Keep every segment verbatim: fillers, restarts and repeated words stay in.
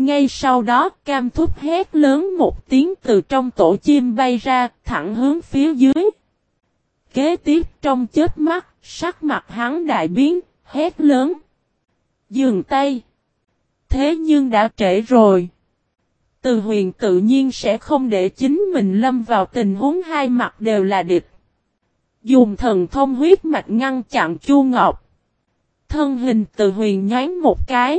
Ngay sau đó Cam Thúc hét lớn một tiếng từ trong tổ chim bay ra, thẳng hướng phía dưới. Kế tiếp trong chớp mắt, sắc mặt hắn đại biến, hét lớn. Dừng tay. Thế nhưng đã trễ rồi. Từ Huyền tự nhiên sẽ không để chính mình lâm vào tình huống hai mặt đều là địch. Dùng thần thông huyết mạch ngăn chặn Chu Ngọc. Thân hình Từ Huyền nhoáng một cái.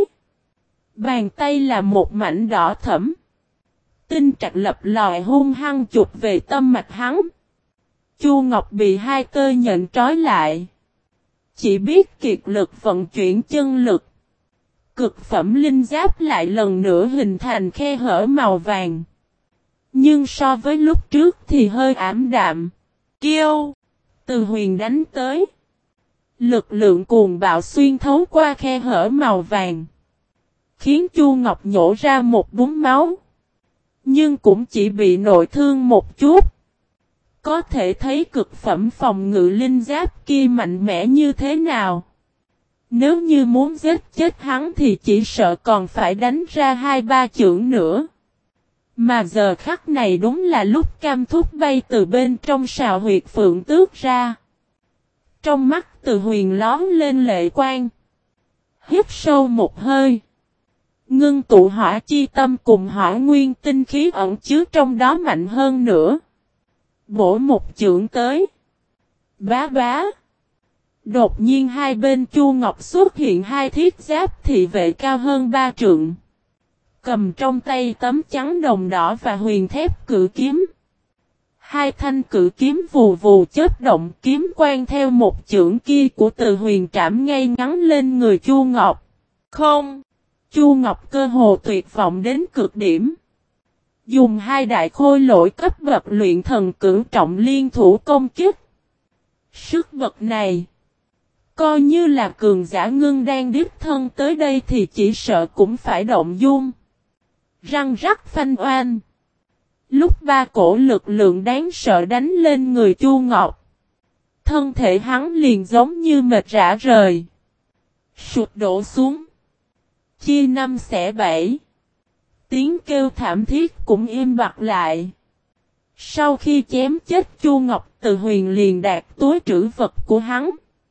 Bàn tay là một mảnh đỏ thẫm. Tinh trạch lập lòi hung hăng chụp về tâm mạch hắn. Chu Ngọc bị hai tơ nhện trói lại. Chỉ biết kiệt lực vận chuyển chân lực. Cực phẩm linh giáp lại lần nữa hình thành khe hở màu vàng. Nhưng so với lúc trước thì hơi ảm đạm. Kiêu! Từ Huyền đánh tới. Lực lượng cuồng bạo xuyên thấu qua khe hở màu vàng. Khiến Chu Ngọc nhổ ra một búng máu. Nhưng cũng chỉ bị nội thương một chút. Có thể thấy cực phẩm phòng ngự linh giáp kia mạnh mẽ như thế nào. Nếu như muốn giết chết hắn thì chỉ sợ còn phải đánh ra hai ba chưởng nữa. Mà giờ khắc này đúng là lúc Cam Thúc bay từ bên trong sào huyệt phượng tước ra. Trong mắt Từ Huyền lón lên lệ quang. Hít sâu một hơi. Ngưng tụ hỏa chi tâm cùng hỏa nguyên tinh khí ẩn chứa trong đó mạnh hơn nữa. Bổ một chưởng tới. Bá bá. Đột nhiên hai bên Chu Ngọc xuất hiện hai thiết giáp thị vệ cao hơn ba trượng. Cầm trong tay tấm trắng đồng đỏ và huyền thép cự kiếm. Hai thanh cự kiếm vù vù chớp động, kiếm quang theo một chưởng kia của Từ Huyền trảm ngay ngắn lên người Chu Ngọc. Không! Chu Ngọc cơ hồ tuyệt vọng đến cực điểm. Dùng hai đại khôi lỗi cấp bậc luyện thần cửu trọng liên thủ công kích. Sức bậc này, coi như là cường giả ngưng đang đích thân tới đây thì chỉ sợ cũng phải động dung. Răng rắc phanh oan. Lúc ba cổ lực lượng đáng sợ đánh lên người Chu Ngọc. Thân thể hắn liền giống như mệt rã rời. Sụt đổ xuống. Chia năm xẻ bảy. Tiếng kêu thảm thiết cũng im bặt lại. Sau khi chém chết Chu Ngọc, Từ Huyền liền đạt túi trữ vật của hắn.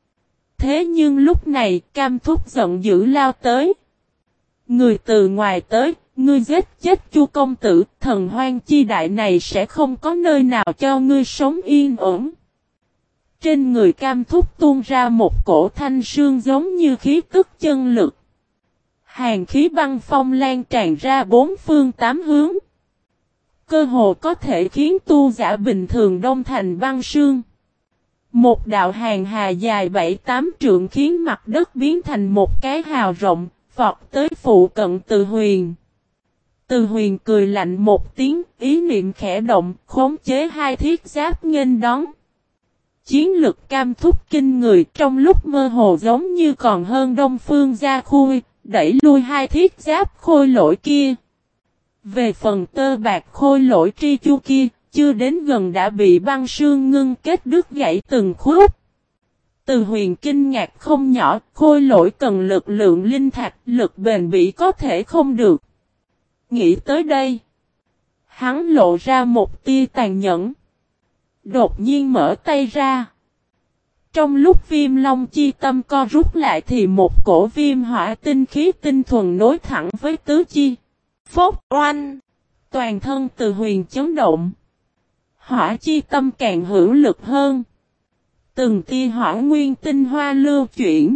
Thế nhưng lúc này Cam Thúc giận dữ lao tới. Người từ ngoài tới, ngươi giết chết Chu công tử, thần hoang chi đại này sẽ không có nơi nào cho ngươi sống yên ổn. Trên người Cam Thúc tuôn ra một cổ thanh sương giống như khí tức chân lực. Hàn khí băng phong lan tràn ra bốn phương tám hướng. Cơ hồ có thể khiến tu giả bình thường đông thành băng sương. Một đạo hàng hà dài bảy tám trượng khiến mặt đất biến thành một cái hào rộng, vọt tới phụ cận Từ Huyền. Từ Huyền cười lạnh một tiếng, ý niệm khẽ động, khống chế hai thiết giáp nghênh đón. Chiến lực Cam Thúc kinh người trong lúc mơ hồ giống như còn hơn Đông Phương Gia Khui, đẩy lui hai thiết giáp khôi lỗi kia. Về phần tơ bạc khôi lỗi tri chu kia, chưa đến gần đã bị băng sương ngưng kết đứt gãy từng khúc. Từ Huyền kinh ngạc không nhỏ, khôi lỗi cần lực lượng linh thạch, lực bền bỉ có thể không được. Nghĩ tới đây, hắn lộ ra một tia tàn nhẫn. Đột nhiên mở tay ra. Trong lúc viêm long chi tâm co rút lại thì một cổ viêm hỏa tinh khí tinh thuần nối thẳng với tứ chi. Phốc oanh! Toàn thân Từ Huyền chấn động. Hỏa chi tâm càng hữu lực hơn. Từng tia hỏa nguyên tinh hoa lưu chuyển.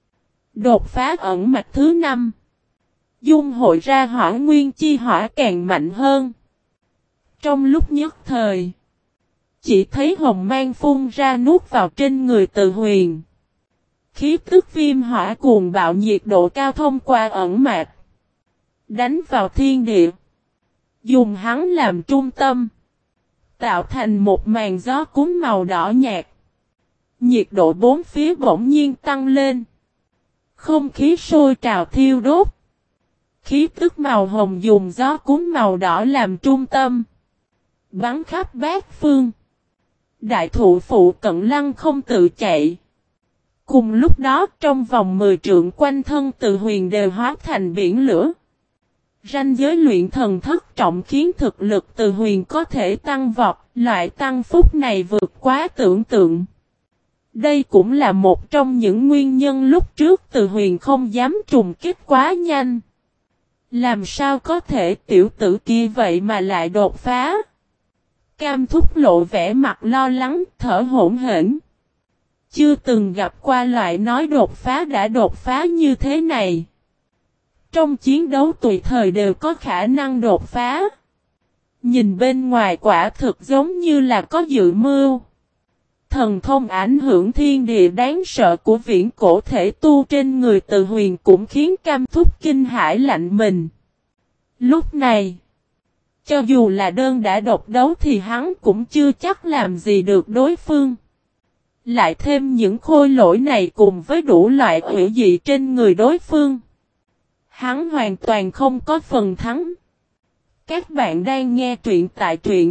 Đột phá ẩn mạch thứ năm. Dung hội ra hỏa nguyên chi hỏa càng mạnh hơn. Trong lúc nhất thời, chỉ thấy hồng mang phun ra nuốt vào trên người Từ Huyền. Khí tức viêm hỏa cuồng bạo nhiệt độ cao thông qua ẩn mạch. Đánh vào thiên địa. Dùng hắn làm trung tâm. Tạo thành một màn gió cuốn màu đỏ nhạt. Nhiệt độ bốn phía bỗng nhiên tăng lên. Không khí sôi trào thiêu đốt. Khí tức màu hồng dùng gió cuốn màu đỏ làm trung tâm. Bắn khắp bát phương. Đại thụ phụ cận lăng không tự chạy. Cùng lúc đó trong vòng mười trượng quanh thân Từ Huyền đều hóa thành biển lửa. Ranh giới luyện thần thất trọng khiến thực lực Từ Huyền có thể tăng vọt, loại tăng phúc này vượt quá tưởng tượng. Đây cũng là một trong những nguyên nhân lúc trước Từ Huyền không dám trùng kích quá nhanh. Làm sao có thể tiểu tử kia vậy mà lại đột phá? Cam Thúc lộ vẻ mặt lo lắng, thở hổn hển. Chưa từng gặp qua loại nói đột phá đã đột phá như thế này. Trong chiến đấu tùy thời đều có khả năng đột phá. Nhìn bên ngoài quả thực giống như là có dự mưu. Thần thông ảnh hưởng thiên địa đáng sợ của viễn cổ thể tu trên người Từ Huyền cũng khiến Cam Thúc kinh hãi lạnh mình. Lúc này, cho dù là đơn đã độc đấu thì hắn cũng chưa chắc làm gì được đối phương. Lại thêm những khôi lỗi này cùng với đủ loại hủy dị trên người đối phương. Hắn hoàn toàn không có phần thắng. Các bạn đang nghe truyện tại truyện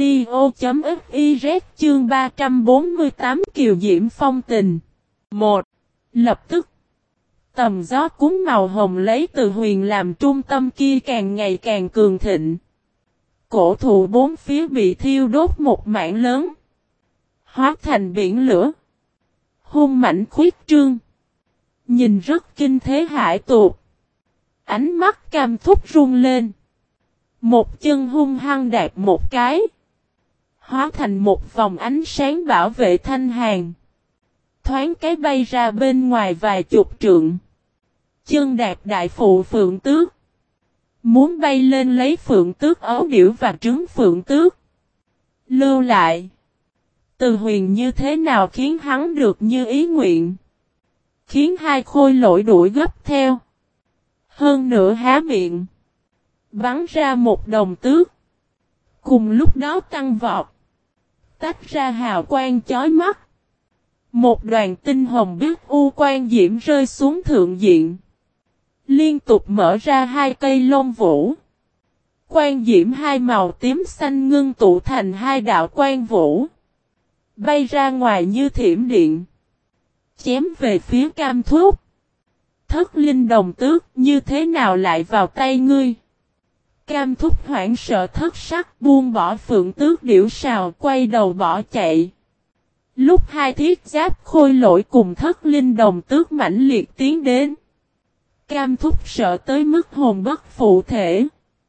audio.fiz chương ba trăm bốn mươi tám Kiều Diễm Phong Tình. một. Lập tức, tầm gió cuốn màu hồng lấy Từ Huyền làm trung tâm kia càng ngày càng cường thịnh. Cổ thụ bốn phía bị thiêu đốt một mảng lớn. Hóa thành biển lửa. Hung mãnh khuyết trương. Nhìn rất kinh thế hải tuột. Ánh mắt Cam Thúc rung lên. Một chân hung hăng đạp một cái. Hóa thành một vòng ánh sáng bảo vệ thanh hàn. Thoáng cái bay ra bên ngoài vài chục trượng. Chân đạp đại phụ phượng tước. Muốn bay lên lấy phượng tước ấu điểu và trứng phượng tước. Lưu lại. Từ Huyền như thế nào khiến hắn được như ý nguyện. Khiến hai khôi lỗi đuổi gấp theo. Hơn nữa há miệng. Bắn ra một đồng tước. Cùng lúc đó tăng vọt. Tách ra hào quang chói mắt. Một đoàn tinh hồng biết u quang diễm rơi xuống thượng diện. Liên tục mở ra hai cây lông vũ. Quang diễm hai màu tím xanh ngưng tụ thành hai đạo quang vũ. Bay ra ngoài như thiểm điện. Chém về phía Cam Thúc. Thất linh đồng tước như thế nào lại vào tay ngươi? Cam Thúc hoảng sợ thất sắc buông bỏ phượng tước điểu sào quay đầu bỏ chạy. Lúc hai thiết giáp khôi lỗi cùng thất linh đồng tước mãnh liệt tiến đến. Cam Thúc sợ tới mức hồn bất phụ thể.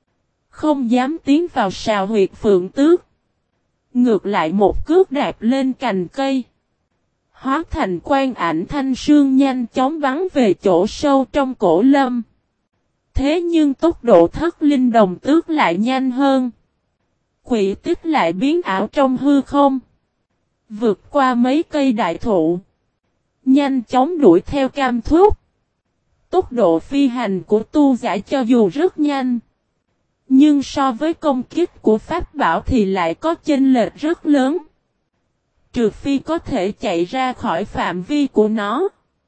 Không dám tiến vào sào huyệt phượng tước. Ngược lại một cước đạp lên cành cây. Hóa thành quang ảnh thanh sương nhanh chóng bắn về chỗ sâu trong cổ lâm. Thế nhưng tốc độ thất linh đồng tước lại nhanh hơn. Quỷ tích lại biến ảo trong hư không. Vượt qua mấy cây đại thụ. Nhanh chóng đuổi theo Cam Thúc. Tốc độ phi hành của tu giả cho dù rất nhanh. Nhưng so với công kích của pháp bảo thì lại có chênh lệch rất lớn. Trừ phi có thể chạy ra khỏi phạm vi của nó.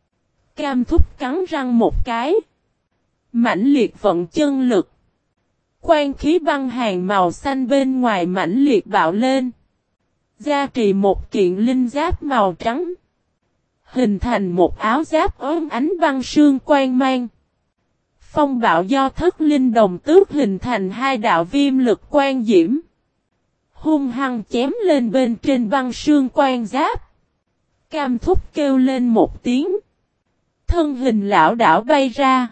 Cam Thúc cắn răng một cái. Mãnh liệt vận chân lực. Quang khí băng hàng màu xanh bên ngoài mãnh liệt bạo lên. Gia trì một kiện linh giáp màu trắng. Hình thành một áo giáp ốm ánh băng sương quang mang. Phong bạo do thất linh đồng tước hình thành hai đạo viêm lực quang diễm. Hung hăng chém lên bên trên băng sương quang giáp. Cam Thúc kêu lên một tiếng. Thân hình lão đảo bay ra.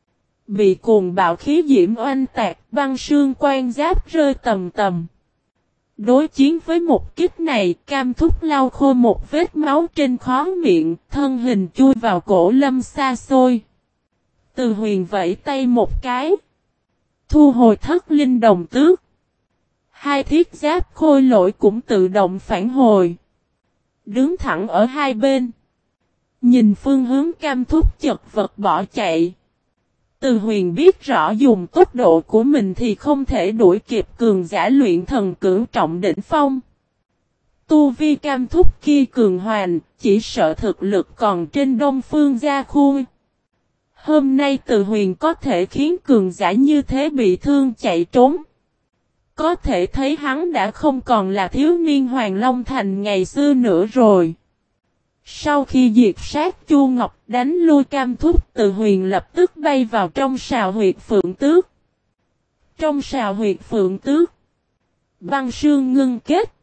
Bị cuồng bạo khí diễm oanh tạc băng sương quang giáp rơi tầm tầm. Đối chiến với một kích này, Cam Thúc lau khô một vết máu trên khóe miệng, thân hình chui vào cổ lâm xa xôi. Từ Huyền vẫy tay một cái. Thu hồi thất linh đồng tước. Hai thiết giáp khôi lỗi cũng tự động phản hồi. Đứng thẳng ở hai bên. Nhìn phương hướng Cam Thúc chật vật bỏ chạy. Từ Huyền biết rõ dùng tốc độ của mình thì không thể đuổi kịp cường giả luyện thần cửu trọng đỉnh phong. Tu vi Cam Thúc kia cường hoành, chỉ sợ thực lực còn trên Đông Phương Gia Khu. Hôm nay Từ Huyền có thể khiến cường giả như thế bị thương chạy trốn. Có thể thấy hắn đã không còn là thiếu niên Hoàng Long Thành ngày xưa nữa rồi. Sau khi diệt sát Chu Ngọc đánh lui Cam Thúc, Từ Huyền lập tức bay vào trong sào huyệt phượng tước. Trong sào huyệt Phượng Tước, băng sương ngưng kết,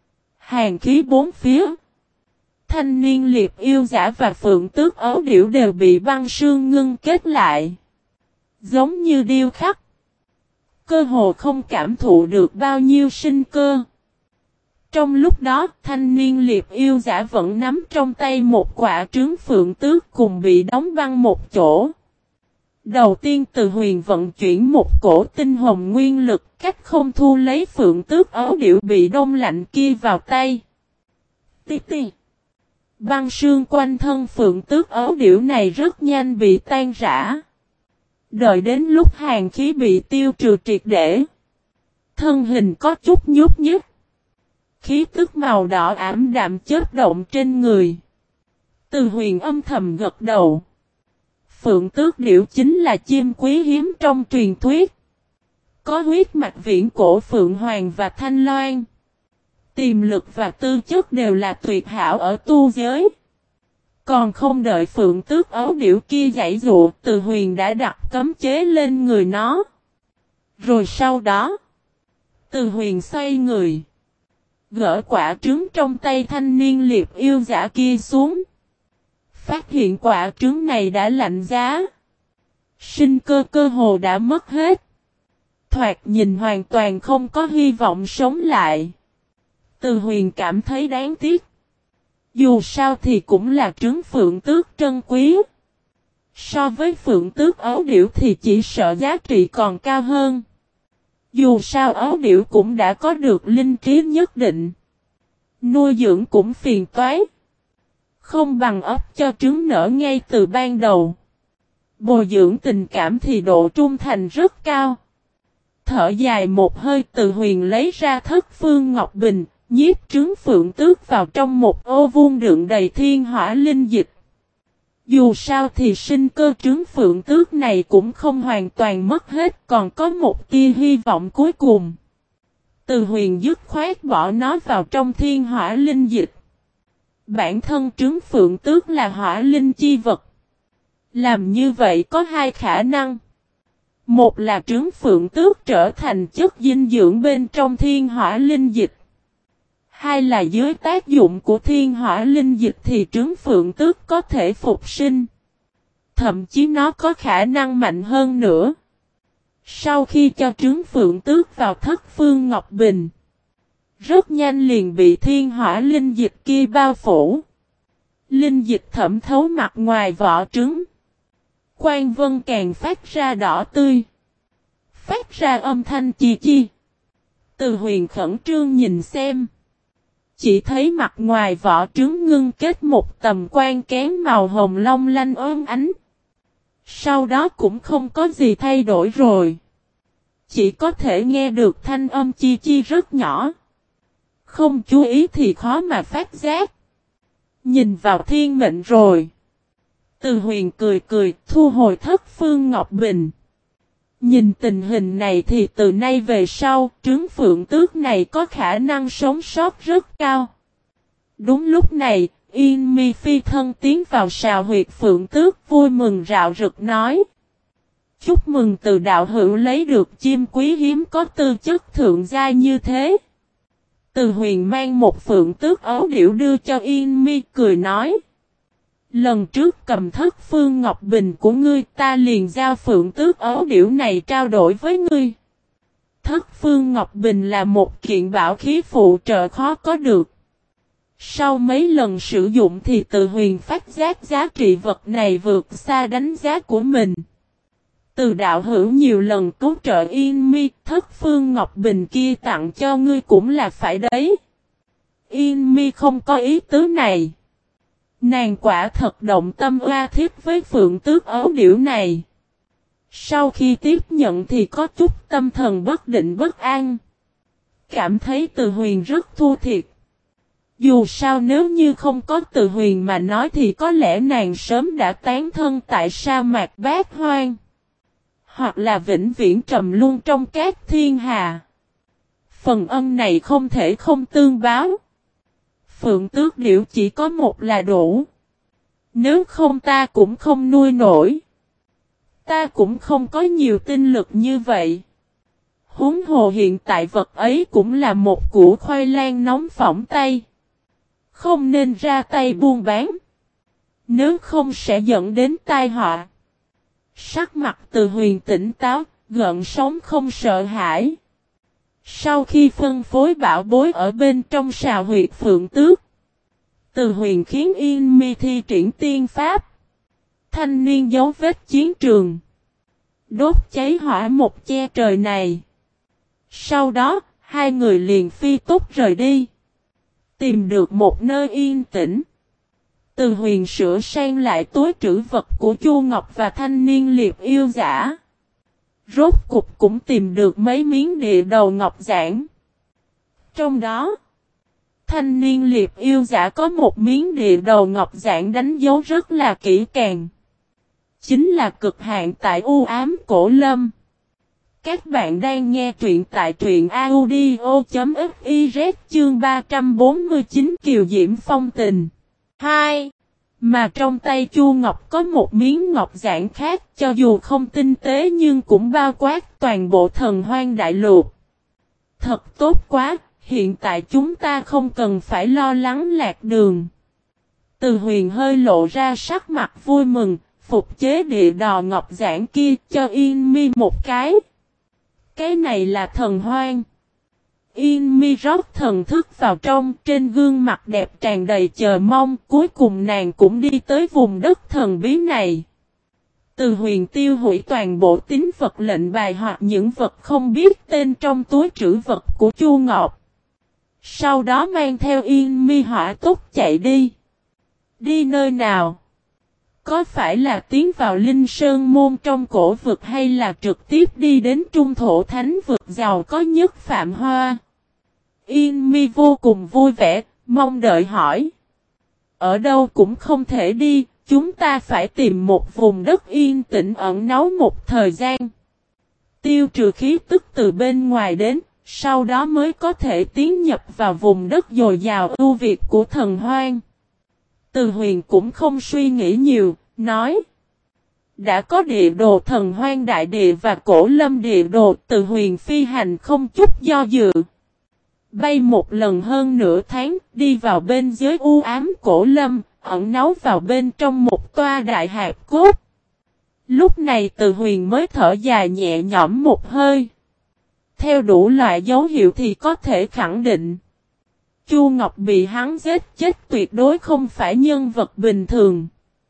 hàn khí bốn phía. Thanh niên liệp yêu giả và Phượng Tước ấu điểu đều bị băng sương ngưng kết lại, giống như điêu khắc. Cơ hồ không cảm thụ được bao nhiêu sinh cơ. Trong lúc đó, thanh niên liệp yêu giả vẫn nắm trong tay một quả trứng Phượng Tước cùng bị đóng băng một chỗ. Đầu tiên Từ Huyền vận chuyển một cổ tinh hồng nguyên lực, cách không thu lấy Phượng Tước ấu điểu bị đông lạnh kia vào tay. Ti ti. Băng sương quanh thân Phượng Tước ấu điểu này rất nhanh bị tan rã. Đợi đến lúc hàn khí bị tiêu trừ triệt để, thân hình có chút nhúc nhích. Khí tức màu đỏ ảm đạm chớp động trên người. Từ Huyền âm thầm gật đầu. Phượng Tước điểu chính là chim quý hiếm trong truyền thuyết. Có huyết mạch viễn cổ Phượng Hoàng và Thanh Loan. Tiềm lực và tư chất đều là tuyệt hảo ở tu giới. Còn không đợi Phượng Tước ấu điểu kia giãy dụa, Từ Huyền đã đặt cấm chế lên người nó. Rồi sau đó, Từ Huyền xoay người, gỡ quả trứng trong tay thanh niên liệp yêu giả kia xuống. Phát hiện quả trứng này đã lạnh giá. Sinh cơ cơ hồ đã mất hết. Thoạt nhìn hoàn toàn không có hy vọng sống lại. Từ Huyền cảm thấy đáng tiếc. Dù sao thì cũng là trứng Phượng Tước trân quý. So với Phượng Tước ấu điểu thì chỉ sợ giá trị còn cao hơn. Dù sao ấu điểu cũng đã có được linh trí nhất định. Nuôi dưỡng cũng phiền toái. Không bằng ấp cho trứng nở ngay từ ban đầu. Bồi dưỡng tình cảm thì độ trung thành rất cao. Thở dài một hơi, Từ Huyền lấy ra Thất Phương Ngọc Bình, nhiếp trứng Phượng Tước vào trong một ô vuông đựng đầy thiên hỏa linh dịch. Dù sao thì sinh cơ trứng Phượng Tước này cũng không hoàn toàn mất hết, còn có một tia hy vọng cuối cùng. Từ Huyền dứt khoát bỏ nó vào trong thiên hỏa linh dịch. Bản thân trứng Phượng Tước là hỏa linh chi vật. Làm như vậy có hai khả năng. Một là trứng Phượng Tước trở thành chất dinh dưỡng bên trong thiên hỏa linh dịch. Hai là dưới tác dụng của thiên hỏa linh dịch thì trứng Phượng Tước có thể phục sinh. Thậm chí nó có khả năng mạnh hơn nữa. Sau khi cho trứng Phượng Tước vào Thất Phương Ngọc Bình, rất nhanh liền bị thiên hỏa linh dịch kia bao phủ. Linh dịch thẩm thấu mặt ngoài vỏ trứng. Quang vân càng phát ra đỏ tươi. Phát ra âm thanh chi chi. Từ Huyền khẩn trương nhìn xem. Chỉ thấy mặt ngoài vỏ trứng ngưng kết một tầm quan kén màu hồng long lanh ôm ánh. Sau đó cũng không có gì thay đổi rồi. Chỉ có thể nghe được thanh âm chi chi rất nhỏ. Không chú ý thì khó mà phát giác. Nhìn vào thiên mệnh rồi. Từ Huyền cười cười thu hồi Thất Phương Ngọc Bình. Nhìn tình hình này thì từ nay về sau, trứng Phượng Tước này có khả năng sống sót rất cao. Đúng lúc này, Yên Mi phi thân tiến vào sào huyệt Phượng Tước vui mừng rạo rực nói. Chúc mừng Từ đạo hữu lấy được chim quý hiếm có tư chất thượng giai như thế. Từ Huyền mang một Phượng Tước ấu điểu đưa cho Yên Mi cười nói. Lần trước cầm Thất Phương Ngọc Bình của ngươi, ta liền giao Phượng Tước ấu điểu này trao đổi với ngươi. Thất Phương Ngọc Bình là một kiện bảo khí phụ trợ khó có được. Sau mấy lần sử dụng thì Từ Huyền phát giác giá trị vật này vượt xa đánh giá của mình. Từ đạo hữu nhiều lần cứu trợ Yên Mi, Thất Phương Ngọc Bình kia tặng cho ngươi cũng là phải đấy. Yên Mi không có ý tứ này. Nàng quả thật động tâm oa thiết với Phượng Tước ấu điểu này. Sau khi tiếp nhận thì có chút tâm thần bất định bất an. Cảm thấy Từ Huyền rất thua thiệt. Dù sao nếu như không có Từ Huyền mà nói thì có lẽ nàng sớm đã tán thân tại sa mạc Bát Hoang. Hoặc là vĩnh viễn trầm luân trong các thiên hà. Phần ân này không thể không tương báo. Phượng Tước điểu chỉ có một là đủ. Nếu không ta cũng không nuôi nổi. Ta cũng không có nhiều tinh lực như vậy. Huống hồ hiện tại vật ấy cũng là một củ khoai lang nóng phỏng tay. Không nên ra tay buôn bán. Nếu không sẽ dẫn đến tai họa. Sắc mặt Từ Huyền tỉnh táo, gợn sóng không sợ hãi. Sau khi phân phối bảo bối ở bên trong sào huyệt Phượng Tước, Từ Huyền khiến Yên Mi thi triển tiên pháp. Thanh niên dấu vết chiến trường. Đốt cháy hỏa một che trời này. Sau đó, hai người liền phi tốc rời đi. Tìm được một nơi yên tĩnh. Từ Huyền sửa sang lại túi trữ vật của Chu Ngọc và thanh niên liệp yêu giả. Rốt cục cũng tìm được mấy miếng địa đầu ngọc giản. Trong đó, thanh niên liệp yêu giả có một miếng địa đầu ngọc giản đánh dấu rất là kỹ càng. Chính là cực hạn tại u ám cổ lâm. Các bạn đang nghe truyện tại truyện audio.fiz chương ba trăm bốn mươi chín Kiều Diễm Phong Tình. hai. Mà trong tay Chu Ngọc có một miếng ngọc giản khác, cho dù không tinh tế nhưng cũng bao quát toàn bộ Thần Hoang Đại Lục. Thật tốt quá, hiện tại chúng ta không cần phải lo lắng lạc đường. Từ Huyền hơi lộ ra sắc mặt vui mừng, phục chế địa đò ngọc giản kia cho Yên Mi một cái. Cái này là thần hoang. Yên Mi rót thần thức vào trong, trên gương mặt đẹp tràn đầy chờ mong, cuối cùng nàng cũng đi tới vùng đất thần bí này. Từ Huyền tiêu hủy toàn bộ tín vật lệnh bài hoặc những vật không biết tên trong túi trữ vật của Chu Ngọc. Sau đó mang theo Yên Mi hỏa tốc chạy đi. Đi nơi nào? Có phải là tiến vào Linh Sơn Môn trong cổ vực hay là trực tiếp đi đến trung thổ thánh vực giàu có nhất Phạm Hoa? Yên Mi vô cùng vui vẻ, mong đợi hỏi. Ở đâu cũng không thể đi, chúng ta phải tìm một vùng đất yên tĩnh ẩn náu một thời gian. Tiêu trừ khí tức từ bên ngoài đến, sau đó mới có thể tiến nhập vào vùng đất dồi dào ưu việt của thần hoang. Từ Huyền cũng không suy nghĩ nhiều, nói. Đã có địa đồ thần hoang đại địa và cổ lâm địa đồ, Từ Huyền phi hành không chút do dự. Bay một lần hơn nửa tháng, đi vào bên dưới u ám cổ lâm, ẩn náu vào bên trong một toa đại hạt cốt. Lúc này Từ Huyền mới thở dài nhẹ nhõm một hơi. Theo đủ loại dấu hiệu thì có thể khẳng định. Chu Ngọc bị hắn giết chết tuyệt đối không phải nhân vật bình thường.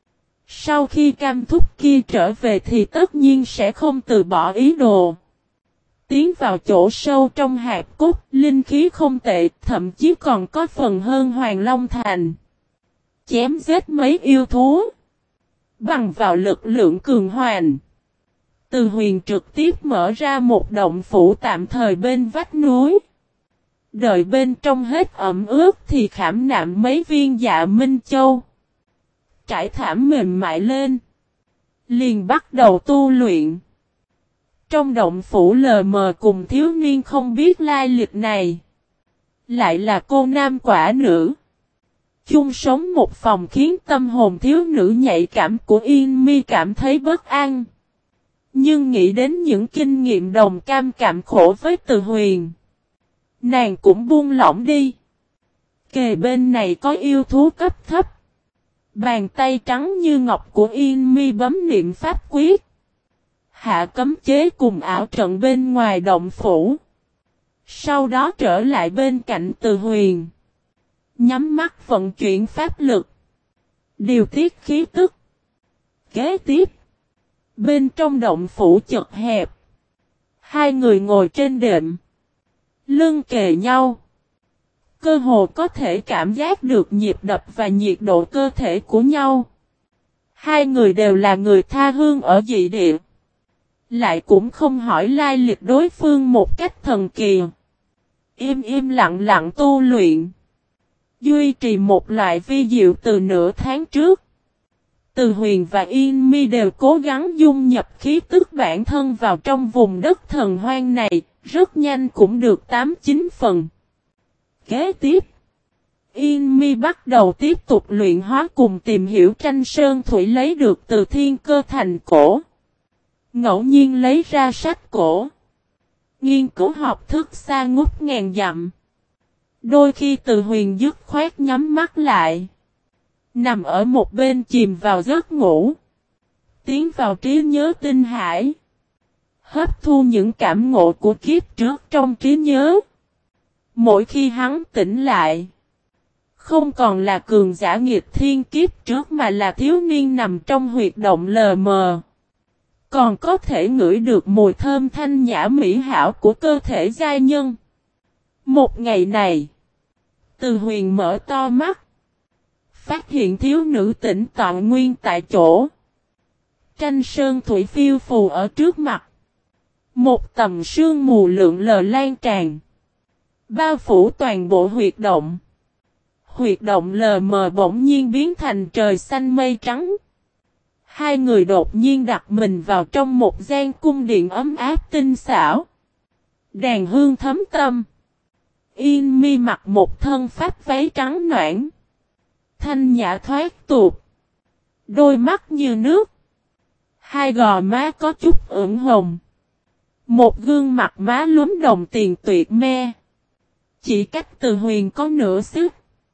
Sau khi cam thúc kia trở về thì tất nhiên sẽ không từ bỏ ý đồ. Tiến vào chỗ sâu trong hạt cốt, linh khí không tệ, thậm chí còn có phần hơn Hoàng Long Thành. Chém giết mấy yêu thú. Bằng vào lực lượng cường hoành. Từ Huyền trực tiếp mở ra một động phủ tạm thời bên vách núi. Đợi bên trong hết ẩm ướt thì khảm nạm mấy viên dạ Minh Châu. Trải thảm mềm mại lên. Liền bắt đầu tu luyện. Trong động phủ lờ mờ cùng thiếu niên không biết lai lịch này. Lại là cô nam quả nữ. Chung sống một phòng khiến tâm hồn thiếu nữ nhạy cảm của Yên Mi cảm thấy bất an. Nhưng nghĩ đến những kinh nghiệm đồng cam cảm khổ với Từ Huyền. Nàng cũng buông lỏng đi. Kề bên này có yêu thú cấp thấp. Bàn tay trắng như ngọc của Yên Mi bấm niệm pháp quyết. Hạ cấm chế cùng ảo trận bên ngoài động phủ. Sau đó trở lại bên cạnh Từ Huyền. Nhắm mắt vận chuyển pháp lực. Điều tiết khí tức. Kế tiếp. Bên trong động phủ chật hẹp. Hai người ngồi trên đệm. Lưng kề nhau. Cơ hồ có thể cảm giác được nhịp đập và nhiệt độ cơ thể của nhau. Hai người đều là người tha hương ở dị địa. Lại cũng không hỏi lai lịch đối phương một cách thần kỳ. Im im lặng lặng tu luyện. Duy trì một loại vi diệu từ nửa tháng trước. Từ Huyền và Yên Mi đều cố gắng dung nhập khí tức bản thân vào trong vùng đất thần hoang này, rất nhanh cũng được tám chín phần. Kế tiếp, Yên Mi bắt đầu tiếp tục luyện hóa cùng tìm hiểu tranh sơn thủy lấy được từ thiên cơ thành cổ. Ngẫu nhiên lấy ra sách cổ. Nghiên cứu học thức xa ngút ngàn dặm. Đôi khi Từ Huyền dứt khoát nhắm mắt lại. Nằm ở một bên chìm vào giấc ngủ. Tiến vào trí nhớ tinh hải. Hấp thu những cảm ngộ của kiếp trước trong trí nhớ. Mỗi khi hắn tỉnh lại. Không còn là cường giả nghịch thiên kiếp trước mà là thiếu niên nằm trong huyệt động lờ mờ. Còn có thể ngửi được mùi thơm thanh nhã mỹ hảo của cơ thể giai nhân. Một ngày này. Từ Huyền mở to mắt. Phát hiện thiếu nữ tỉnh tọa nguyên tại chỗ. Tranh sơn thủy phiêu phù ở trước mặt. Một tầm sương mù lượn lờ lan tràn. Bao phủ toàn bộ huyệt động. Huyệt động lờ mờ bỗng nhiên biến thành trời xanh mây trắng. Hai người đột nhiên đặt mình vào trong một gian cung điện ấm áp tinh xảo. Đàn hương thấm tâm. Yên Mi mặc một thân pháp váy trắng noãn. Thanh nhã thoát tục. Đôi mắt như nước. Hai gò má có chút ửng hồng. Một gương mặt má lúm đồng tiền tuyệt me. Chỉ cách Từ Huyền có nửa sức.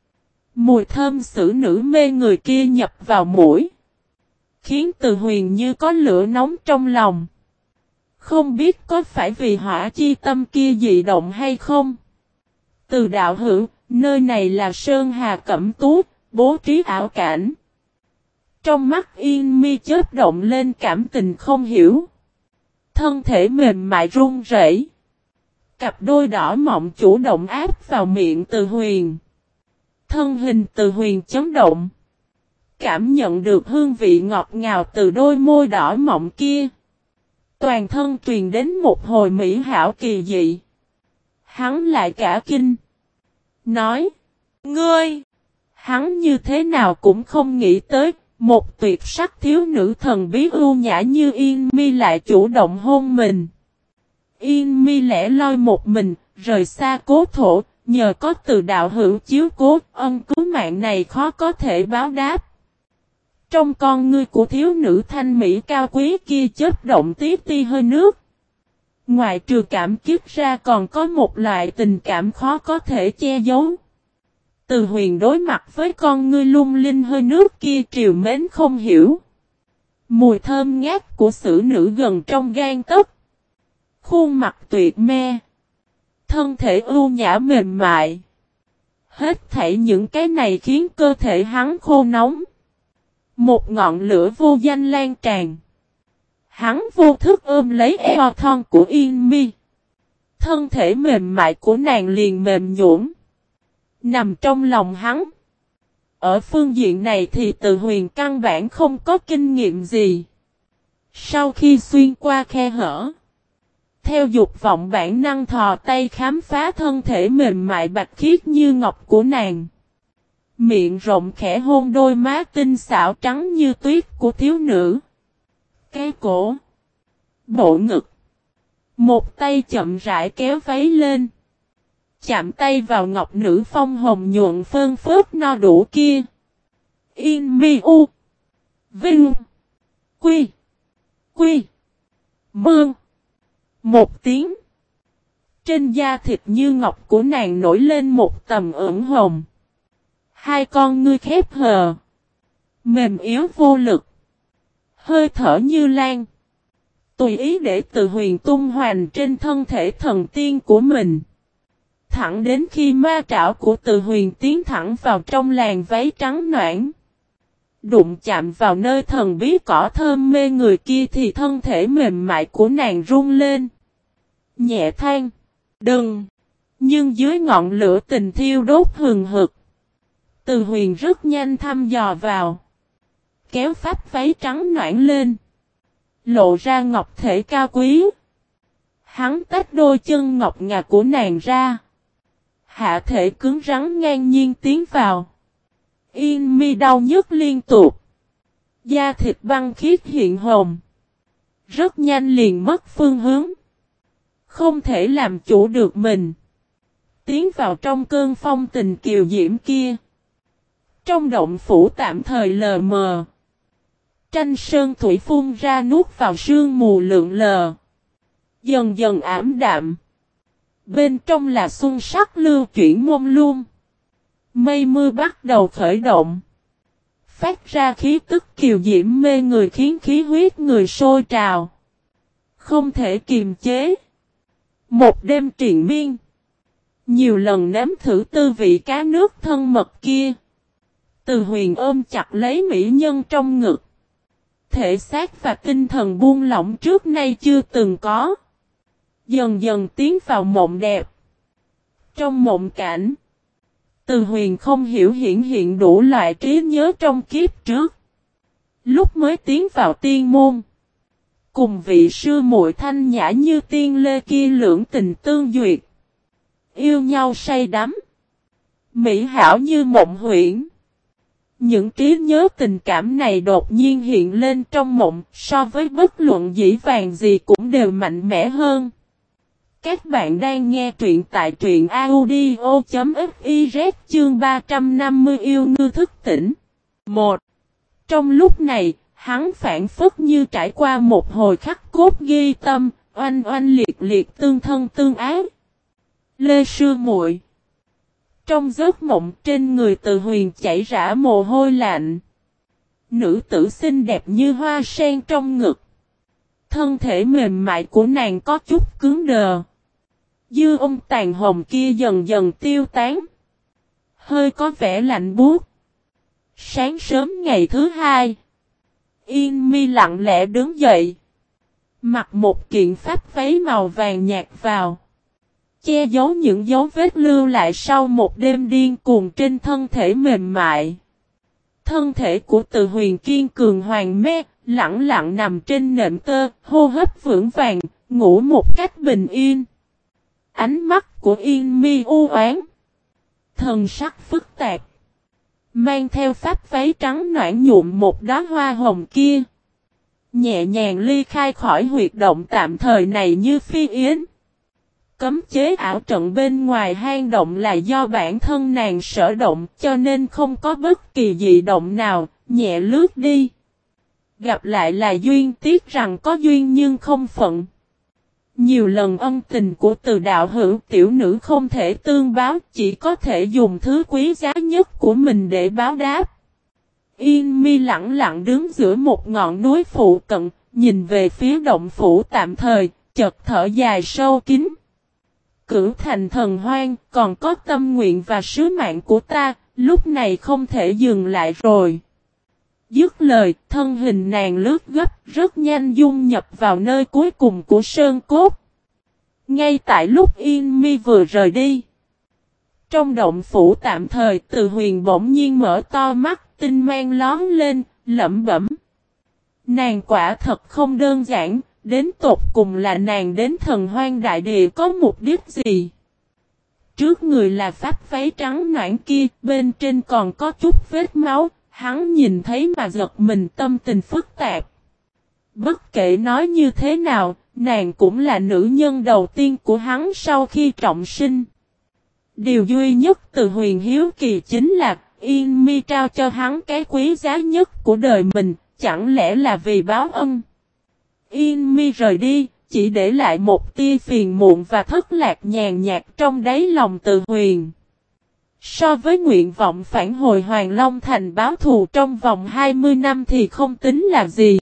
Mùi thơm xử nữ mê người kia nhập vào mũi. Khiến Từ Huyền như có lửa nóng trong lòng. Không biết có phải vì hỏa chi tâm kia dị động hay không? Từ đạo hữu, nơi này là Sơn Hà Cẩm Tú, bố trí ảo cảnh. Trong mắt Yên Mi chớp động lên cảm tình không hiểu. Thân thể mềm mại run rẩy. Cặp đôi đỏ mọng chủ động áp vào miệng Từ Huyền. Thân hình Từ Huyền chấn động. Cảm nhận được hương vị ngọt ngào từ đôi môi đỏ mọng kia. Toàn thân truyền đến một hồi mỹ hảo kỳ dị. Hắn lại cả kinh. Nói. Ngươi. Hắn như thế nào cũng không nghĩ tới. Một tuyệt sắc thiếu nữ thần bí ưu nhã như Yên Mi lại chủ động hôn mình. Yên Mi lẻ loi một mình. Rời xa cố thổ. Nhờ có Từ đạo hữu chiếu cố. Ân cứu mạng này khó có thể báo đáp. Trong con ngươi của thiếu nữ thanh mỹ cao quý kia chớp động tí ti hơi nước. Ngoài trừ cảm kích ra còn có một loại tình cảm khó có thể che giấu. Từ Huyền đối mặt với con ngươi lung linh hơi nước kia triều mến không hiểu. Mùi thơm ngát của xử nữ gần trong gan tấc. Khuôn mặt tuyệt me. Thân thể ưu nhã mềm mại. Hết thảy những cái này khiến cơ thể hắn khô nóng. Một ngọn lửa vô danh lan tràn. Hắn vô thức ôm lấy eo thon của Yên Mi. Thân thể mềm mại của nàng liền mềm nhũn. Nằm trong lòng hắn. Ở phương diện này thì Từ Huyền căn bản không có kinh nghiệm gì. Sau khi xuyên qua khe hở. Theo dục vọng bản năng thò tay khám phá thân thể mềm mại bạch khiết như ngọc của nàng. Miệng rộng khẽ hôn đôi má tinh xảo trắng như tuyết của thiếu nữ. Cái cổ. Bộ ngực. Một tay chậm rãi kéo váy lên. Chạm tay vào ngọc nữ phong hồng nhuận phơn phớt no đủ kia. Yên Mi u. Vinh. Quy. Quy. Mương. Một tiếng. Trên da thịt như ngọc của nàng nổi lên một tầm ửng hồng. Hai con ngươi khép hờ. Mềm yếu vô lực. Hơi thở như lan. Tùy ý để Từ Huyền tung hoành trên thân thể thần tiên của mình. Thẳng đến khi ma trảo của Từ Huyền tiến thẳng vào trong làn váy trắng noãn. Đụng chạm vào nơi thần bí cỏ thơm mê người kia thì thân thể mềm mại của nàng run lên. Nhẹ than. Đừng. Nhưng dưới ngọn lửa tình thiêu đốt hừng hực. Từ Huyền rất nhanh thăm dò vào. Kéo pháp váy trắng noãn lên. Lộ ra ngọc thể cao quý. Hắn tách đôi chân ngọc ngà của nàng ra. Hạ thể cứng rắn ngang nhiên tiến vào. Yên Mi đau nhức liên tục. Da thịt băng khiết hiện hồng. Rất nhanh liền mất phương hướng. Không thể làm chủ được mình. Tiến vào trong cơn phong tình kiều diễm kia. Trong động phủ tạm thời lờ mờ. Tranh sơn thủy phun ra nuốt vào sương mù lượn lờ. dần dần ảm đạm. Bên trong là xuân sắc lưu chuyển mông lung. Mây mưa bắt đầu khởi động. Phát ra khí tức kiều diễm mê người khiến khí huyết người sôi trào. Không thể kiềm chế. Một đêm triền miên. Nhiều lần nếm thử tư vị cá nước thân mật kia. Từ Huyền ôm chặt lấy mỹ nhân trong ngực. Thể xác và tinh thần buông lỏng trước nay chưa từng có. Dần dần tiến vào mộng đẹp. Trong mộng cảnh, Từ Huyền không hiểu hiện hiện đủ loại trí nhớ trong kiếp trước. Lúc mới tiến vào tiên môn, cùng vị sư muội thanh nhã như tiên lê kia lưỡng tình tương duyệt. Yêu nhau say đắm. Mỹ hảo như mộng huyễn. Những trí nhớ tình cảm này đột nhiên hiện lên trong mộng, so với bất luận dĩ vàng gì cũng đều mạnh mẽ hơn. Các bạn đang nghe truyện tại truyện audio chấm fiz chương ba trăm năm mươi yêu ngư thức tỉnh. một. Trong lúc này, hắn phản phất như trải qua một hồi khắc cốt ghi tâm, oanh oanh liệt liệt tương thân tương ái. Lê sư muội. Trong giấc mộng trên người Từ Huyền chảy rã mồ hôi lạnh. Nữ tử xinh đẹp như hoa sen trong ngực. Thân thể mềm mại của nàng có chút cứng đờ. Dư ông tàn hồng kia dần dần tiêu tán. Hơi có vẻ lạnh buốt. Sáng sớm ngày thứ hai, Yên Mi lặng lẽ đứng dậy. Mặc một kiện pháp váy màu vàng nhạt vào. Che giấu những dấu vết lưu lại sau một đêm điên cuồng trên thân thể mềm mại. Thân thể của Từ Huyền kiên cường hoàng mê, lặng lặng nằm trên nệm tơ, hô hấp vững vàng, ngủ một cách bình yên. Ánh mắt của Yên Mi u oán, thần sắc phức tạp, mang theo pháp váy trắng noãn nhuộm một đóa hoa hồng kia. Nhẹ nhàng ly khai khỏi huyệt động tạm thời này như phi yến. Cấm chế ảo trận bên ngoài hang động là do bản thân nàng sở động cho nên không có bất kỳ dị động nào, nhẹ lướt đi. Gặp lại là duyên, tiếc rằng có duyên nhưng không phận. Nhiều lần ân tình của Từ đạo hữu tiểu nữ không thể tương báo, chỉ có thể dùng thứ quý giá nhất của mình để báo đáp. Yên Mi lặng lặng đứng giữa một ngọn núi phụ cận, nhìn về phía động phủ tạm thời, chợt thở dài sâu kín. Cửu thành thần hoang, còn có tâm nguyện và sứ mạng của ta, lúc này không thể dừng lại rồi. Dứt lời, thân hình nàng lướt gấp, rất nhanh dung nhập vào nơi cuối cùng của sơn cốt. Ngay tại lúc Yên Mi vừa rời đi, trong động phủ tạm thời, Từ Huyền bỗng nhiên mở to mắt, tinh mang lóm lên, lẩm bẩm. Nàng quả thật không đơn giản. Đến tột cùng là nàng đến thần hoang đại địa có mục đích gì? Trước người là pháp váy trắng noãn kia, bên trên còn có chút vết máu, hắn nhìn thấy mà giật mình, tâm tình phức tạp. Bất kể nói như thế nào, nàng cũng là nữ nhân đầu tiên của hắn sau khi trọng sinh. Điều duy nhất Từ Huyền hiếu kỳ chính là Yên Mi trao cho hắn cái quý giá nhất của đời mình, chẳng lẽ là vì báo ân? Yên Mi rời đi, chỉ để lại một tia phiền muộn và thất lạc nhàn nhạt trong đáy lòng Từ Huyền. So với nguyện vọng phản hồi Hoàng Long Thành báo thù trong vòng hai mươi năm thì không tính là gì.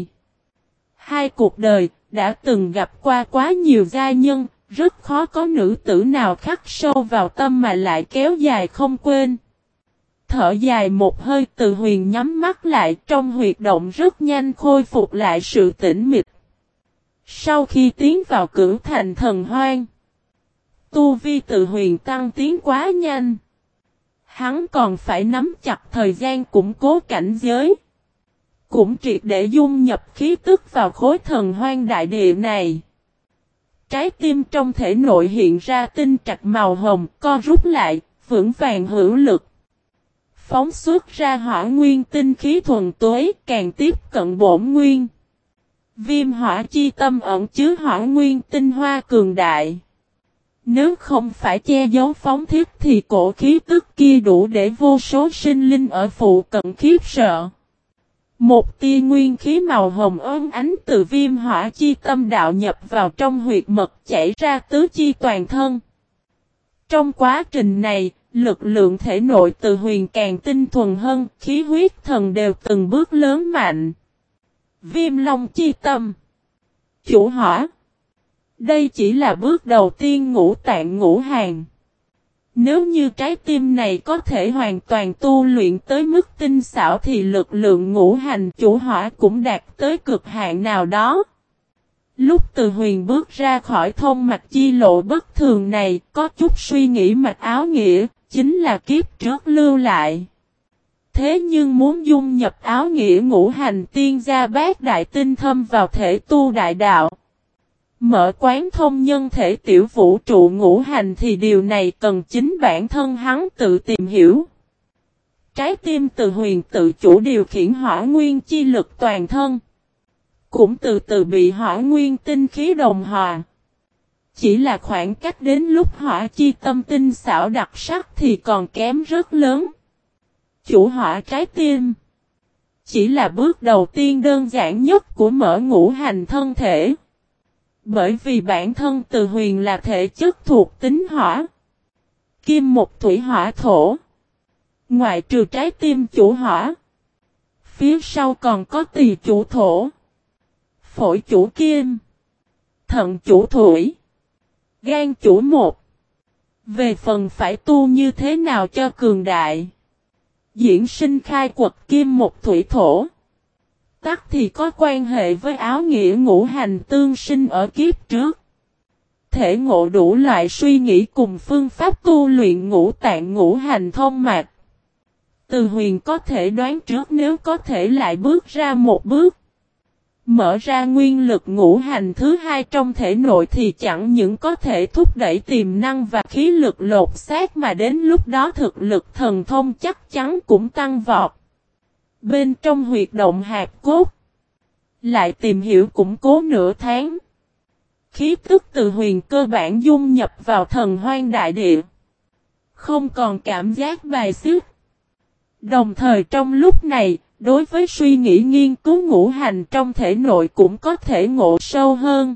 Hai cuộc đời, đã từng gặp qua quá nhiều gia nhân, rất khó có nữ tử nào khắc sâu vào tâm mà lại kéo dài không quên. Thở dài một hơi, Từ Huyền nhắm mắt lại, trong huyệt động rất nhanh khôi phục lại sự tĩnh mịch. Sau khi tiến vào cửu thành thần hoang, tu vi Từ Huyền tăng tiến quá nhanh. Hắn còn phải nắm chặt thời gian củng cố cảnh giới, cũng triệt để dung nhập khí tức vào khối thần hoang đại địa này. Trái tim trong thể nội hiện ra tinh trạch màu hồng, co rút lại, vững vàng hữu lực. Phóng xuất ra hỏa nguyên tinh khí thuần túy, càng tiếp cận bổn nguyên. Viêm hỏa chi tâm ẩn chứa hỏa nguyên tinh hoa cường đại. Nếu không phải che giấu phóng thiết thì cổ khí tức kia đủ để vô số sinh linh ở phụ cận khiếp sợ. Một tia nguyên khí màu hồng óng ánh từ viêm hỏa chi tâm đạo nhập vào trong huyệt mật chảy ra tứ chi toàn thân. Trong quá trình này, lực lượng thể nội từ huyền càng tinh thuần hơn, khí huyết thần đều từng bước lớn mạnh. Viêm long chi tâm. Chủ hỏa. Đây chỉ là bước đầu tiên ngũ tạng ngũ hàng. Nếu như trái tim này có thể hoàn toàn tu luyện tới mức tinh xảo thì lực lượng ngũ hành chủ hỏa cũng đạt tới cực hạn nào đó. Lúc Từ Huyền bước ra khỏi thông mạch chi lộ bất thường này, có chút suy nghĩ mạch áo nghĩa, chính là kiếp trước lưu lại. Thế nhưng muốn dung nhập áo nghĩa ngũ hành tiên gia bát đại tinh thâm vào thể tu đại đạo. Mở quán thông nhân thể tiểu vũ trụ ngũ hành thì điều này cần chính bản thân hắn tự tìm hiểu. Trái tim Từ Huyền tự chủ điều khiển hỏa nguyên chi lực toàn thân. Cũng từ từ bị hỏa nguyên tinh khí đồng hòa. Chỉ là khoảng cách đến lúc hỏa chi tâm tinh xảo đặc sắc thì còn kém rất lớn. Chủ hỏa trái tim. Chỉ là bước đầu tiên đơn giản nhất của mở ngũ hành thân thể. Bởi vì bản thân Từ Huyền là thể chất thuộc tính hỏa. Kim một thủy hỏa thổ. Ngoại trừ trái tim chủ hỏa. Phía sau còn có tỳ chủ thổ. Phổi chủ kim. Thận chủ thủy. Gan chủ một. Về phần phải tu như thế nào cho cường đại. Diễn sinh khai quật kim một thủy thổ. Tắc thì có quan hệ với áo nghĩa ngũ hành tương sinh ở kiếp trước. Thể ngộ đủ loại suy nghĩ cùng phương pháp tu luyện ngũ tạng ngũ hành thông mạch. Từ Huyền có thể đoán trước nếu có thể lại bước ra một bước. Mở ra nguyên lực ngũ hành thứ hai trong thể nội thì chẳng những có thể thúc đẩy tiềm năng và khí lực lột xác mà đến lúc đó thực lực thần thông chắc chắn cũng tăng vọt. Bên trong huyệt động hạt cốt. Lại tìm hiểu củng cố nửa tháng. Khí tức Từ Huyền cơ bản dung nhập vào thần hoang đại địa. Không còn cảm giác bài xích. Đồng thời trong lúc này, đối với suy nghĩ nghiên cứu ngũ hành trong thể nội cũng có thể ngộ sâu hơn.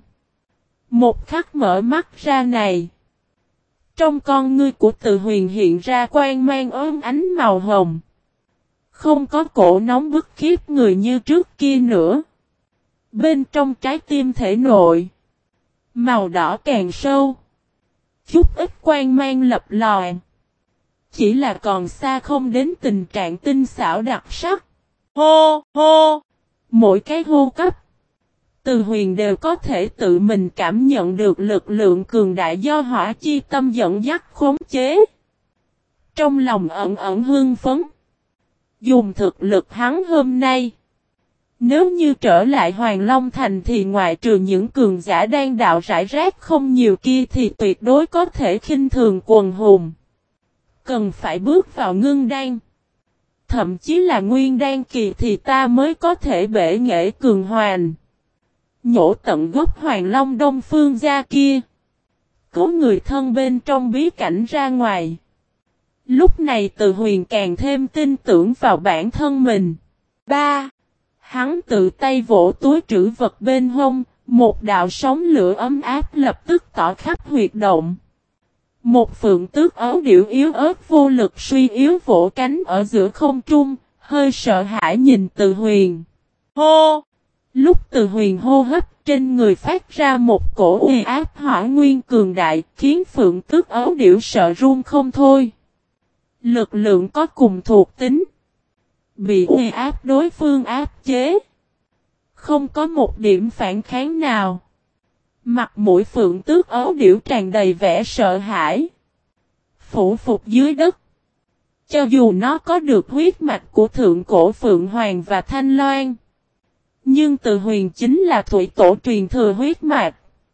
Một khắc mở mắt ra này. Trong con ngươi của Từ Huyền hiện ra quang mang ốm ánh màu hồng. Không có cổ nóng bức khiếp người như trước kia nữa. Bên trong trái tim thể nội. Màu đỏ càng sâu. Chút ít quang mang lập lòi. Chỉ là còn xa không đến tình trạng tinh xảo đặc sắc. Hô, hô. Mỗi cái hô cấp. Từ Huyền đều có thể tự mình cảm nhận được lực lượng cường đại do hỏa chi tâm dẫn dắt khống chế. Trong lòng ẩn ẩn hưng phấn. Dùng thực lực hắn hôm nay. Nếu như trở lại Hoàng Long Thành thì ngoại trừ những cường giả đang đạo rải rác không nhiều kia thì tuyệt đối có thể khinh thường quần hùng. Cần phải bước vào ngưng đan. Thậm chí là nguyên đan kỳ thì ta mới có thể bể nghệ cường hoàn. Nhổ tận gốc Hoàng Long Đông Phương gia kia. Cứu người thân bên trong bí cảnh ra ngoài. Lúc này Từ Huyền càng thêm tin tưởng vào bản thân mình. ba. Hắn tự tay vỗ túi trữ vật bên hông, một đạo sóng lửa ấm áp lập tức tỏ khắp huyệt động. Một phượng tước ấu điểu yếu ớt vô lực suy yếu vỗ cánh ở giữa không trung, hơi sợ hãi nhìn Từ Huyền. Hô! Lúc Từ Huyền hô hấp trên người phát ra một cổ uy áp hỏa nguyên cường đại, khiến phượng tước ấu điểu sợ run không thôi. Lực lượng có cùng thuộc tính. Bị uy áp đối phương áp chế. Không có một điểm phản kháng nào. Mặt mũi phượng tước ấu điểu tràn đầy vẻ sợ hãi. Phủ phục dưới đất. Cho dù nó có được huyết mạch của thượng cổ Phượng Hoàng và Thanh Loan. Nhưng Từ Huyền chính là thủy tổ truyền thừa huyết mạch.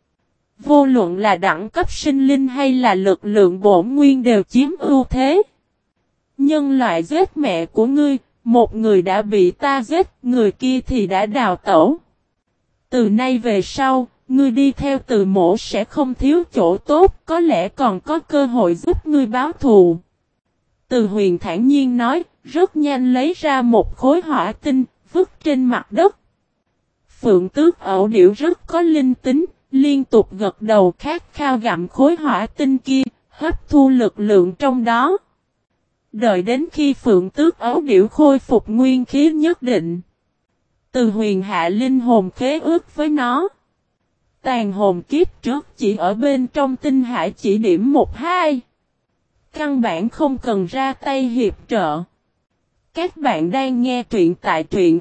Vô luận là đẳng cấp sinh linh hay là lực lượng bổn nguyên đều chiếm ưu thế. Nhân loại giết mẹ của ngươi, một người đã bị ta giết, người kia thì đã đào tẩu. Từ nay về sau, ngươi đi theo Từ mỗ sẽ không thiếu chỗ tốt, có lẽ còn có cơ hội giúp ngươi báo thù. Từ Huyền thản nhiên nói, rất nhanh lấy ra một khối hỏa tinh, vứt trên mặt đất. Phượng tước ẩu điểu rất có linh tính, liên tục gật đầu khát khao gặm khối hỏa tinh kia, hấp thu lực lượng trong đó. Đợi đến khi phượng tước ấu điểu khôi phục nguyên khí nhất định, Từ Huyền hạ linh hồn khế ước với nó. Tàn hồn kiếp trước chỉ ở bên trong tinh hải chỉ điểm một hai. Căn bản không cần ra tay hiệp trợ. Các bạn đang nghe truyện tại truyện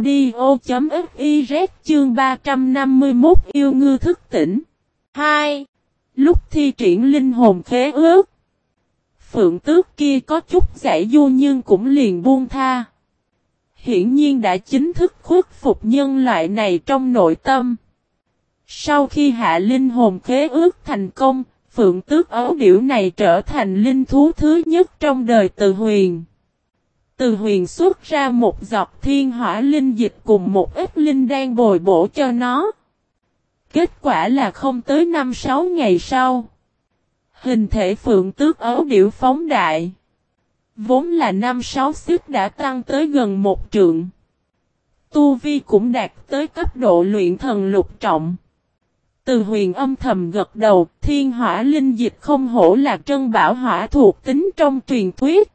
audio.fiz chương ba trăm năm mươi mốt yêu ngư thức tỉnh. hai. Lúc thi triển linh hồn khế ước, phượng tước kia có chút giải du nhưng cũng liền buông tha. Hiển nhiên đã chính thức khuất phục nhân loại này trong nội tâm. Sau khi hạ linh hồn khế ước thành công, phượng tước ấu điểu này trở thành linh thú thứ nhất trong đời Từ Huyền. Từ Huyền xuất ra một giọt thiên hỏa linh dịch cùng một ít linh đan bồi bổ cho nó. Kết quả là không tới năm sáu ngày sau, hình thể phượng tước ấu điểu phóng đại. Vốn là năm sáu xích đã tăng tới gần một trượng. Tu vi cũng đạt tới cấp độ luyện thần lục trọng. Từ Huyền âm thầm gật đầu, thiên hỏa linh dịch không hổ là trân bảo hỏa thuộc tính trong truyền thuyết.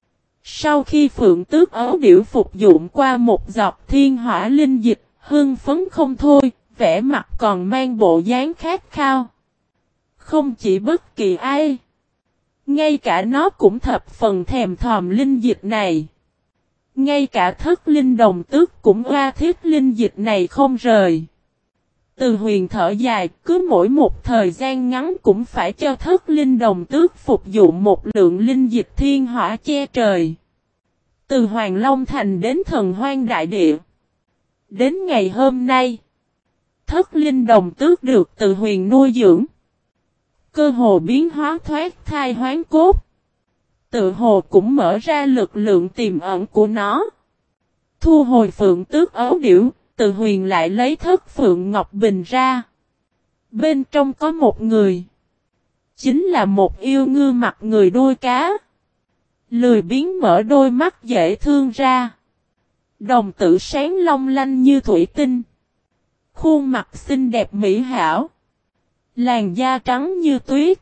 Sau khi phượng tước ấu điểu phục dụng qua một giọt thiên hỏa linh dịch, hưng phấn không thôi, vẻ mặt còn mang bộ dáng khát khao. Không chỉ bất kỳ ai, ngay cả nó cũng thập phần thèm thòm linh dịch này. Ngay cả thất linh đồng tước cũng oa thiết linh dịch này không rời. Từ Huyền thở dài, cứ mỗi một thời gian ngắn cũng phải cho thất linh đồng tước phục dụng một lượng linh dịch thiên hỏa che trời. Từ Hoàng Long Thành đến Thần Hoang Đại Địa. Đến ngày hôm nay, thất linh đồng tước được Từ Huyền nuôi dưỡng. Cơ hồ biến hóa thoát thai hoán cốt. Tự hồ cũng mở ra lực lượng tiềm ẩn của nó. Thu hồi phượng tước ấu điểu, Từ Huyền lại lấy thất phượng ngọc bình ra. Bên trong có một người. Chính là một yêu ngư mặt người đuôi cá. Lười biếng mở đôi mắt dễ thương ra. Đồng tử sáng long lanh như thủy tinh. Khuôn mặt xinh đẹp mỹ hảo. Làn da trắng như tuyết.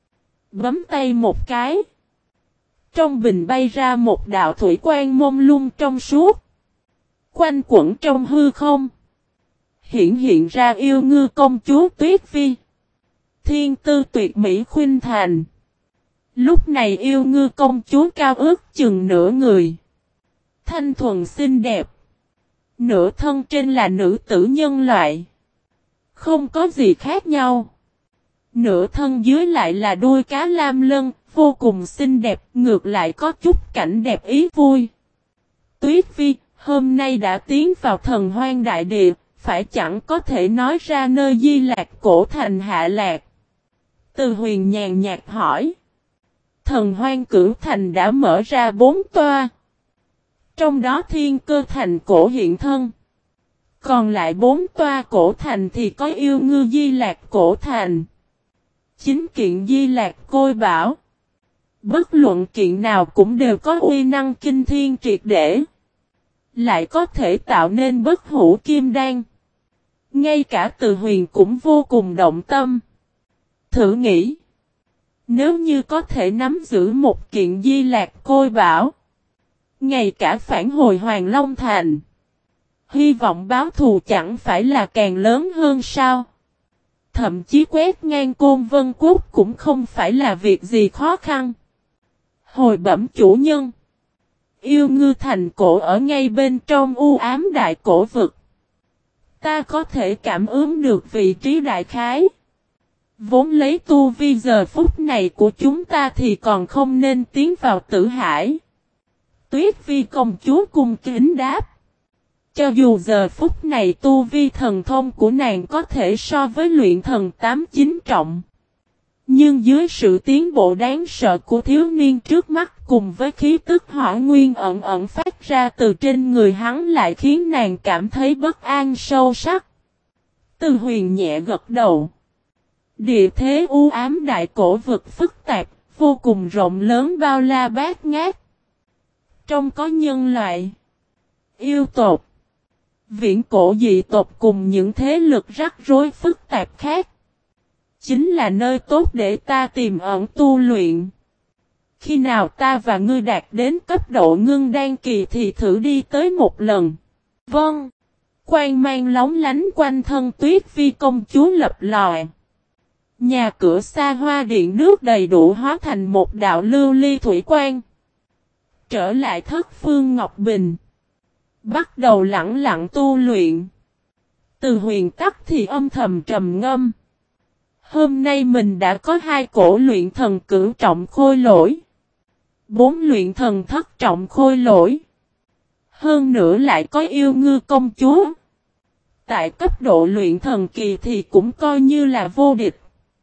Bấm tay một cái. Trong bình bay ra một đạo thủy quang mông lung trong suốt. Quanh quẩn trong hư không. Hiện hiện ra yêu ngư công chúa Tuyết Phi. Thiên tư tuyệt mỹ khuynh thành. Lúc này yêu ngư công chúa cao ước chừng nửa người. Thanh thuần xinh đẹp. Nửa thân trên là nữ tử nhân loại. Không có gì khác nhau. Nửa thân dưới lại là đuôi cá lam lân, vô cùng xinh đẹp, ngược lại có chút cảnh đẹp ý vui. Tuyết Phi, hôm nay đã tiến vào Thần Hoang Đại Địa, phải chẳng có thể nói ra nơi Di Lạc Cổ Thành hạ lạc. Từ Huyền nhàn nhạt hỏi. Thần Hoang Cửu Thành đã mở ra bốn toa. Trong đó Thiên Cơ Thành cổ hiện thân. Còn lại bốn toa cổ thành thì có yêu ngư Di Lạc Cổ Thành. Chính kiện Di Lạc Côi Bảo. Bất luận kiện nào cũng đều có uy năng kinh thiên triệt để. Lại có thể tạo nên bất hủ kim đan. Ngay cả Từ Huyền cũng vô cùng động tâm. Thử nghĩ. Nếu như có thể nắm giữ một kiện Di Lạc Côi Bảo. Ngay cả phản hồi Hoàng Long Thành. Hy vọng báo thù chẳng phải là càng lớn hơn sao. Thậm chí quét ngang Côn Vân Quốc cũng không phải là việc gì khó khăn. Hồi bẩm chủ nhân. Yêu ngư thành cổ ở ngay bên trong u ám đại cổ vực. Ta có thể cảm ứng được vị trí đại khái. Vốn lấy tu vi giờ phút này của chúng ta thì còn không nên tiến vào tử hải. Tuyết Vi công chúa cung kính đáp. Cho dù giờ phút này tu vi thần thông của nàng có thể so với luyện thần tám chín trọng. Nhưng dưới sự tiến bộ đáng sợ của thiếu niên trước mắt cùng với khí tức hỏa nguyên ẩn ẩn phát ra từ trên người hắn lại khiến nàng cảm thấy bất an sâu sắc. Từ Huyền nhẹ gật đầu. Địa thế u ám đại cổ vực phức tạp, vô cùng rộng lớn bao la bát ngát. Trong có nhân loại, yêu tộc, Viễn cổ dị tộc cùng những thế lực rắc rối phức tạp khác. Chính là nơi tốt để ta tìm ẩn tu luyện. Khi nào ta và ngươi đạt đến cấp độ ngưng đan kỳ thì thử đi tới một lần. Vâng. Quang mang lóng lánh quanh thân Tuyết Phi công chúa lập lòi. Nhà cửa xa hoa điện nước đầy đủ hóa thành một đạo lưu ly thủy quang. Trở lại thất phương Ngọc Bình. Bắt đầu lặng lặng tu luyện. Từ Huyền tắc thì âm thầm trầm ngâm. Hôm nay mình đã có hai cổ luyện thần cửu trọng khôi lỗi. Bốn luyện thần thất trọng khôi lỗi. Hơn nữa lại có yêu ngư công chúa. Tại cấp độ luyện thần kỳ thì cũng coi như là vô địch.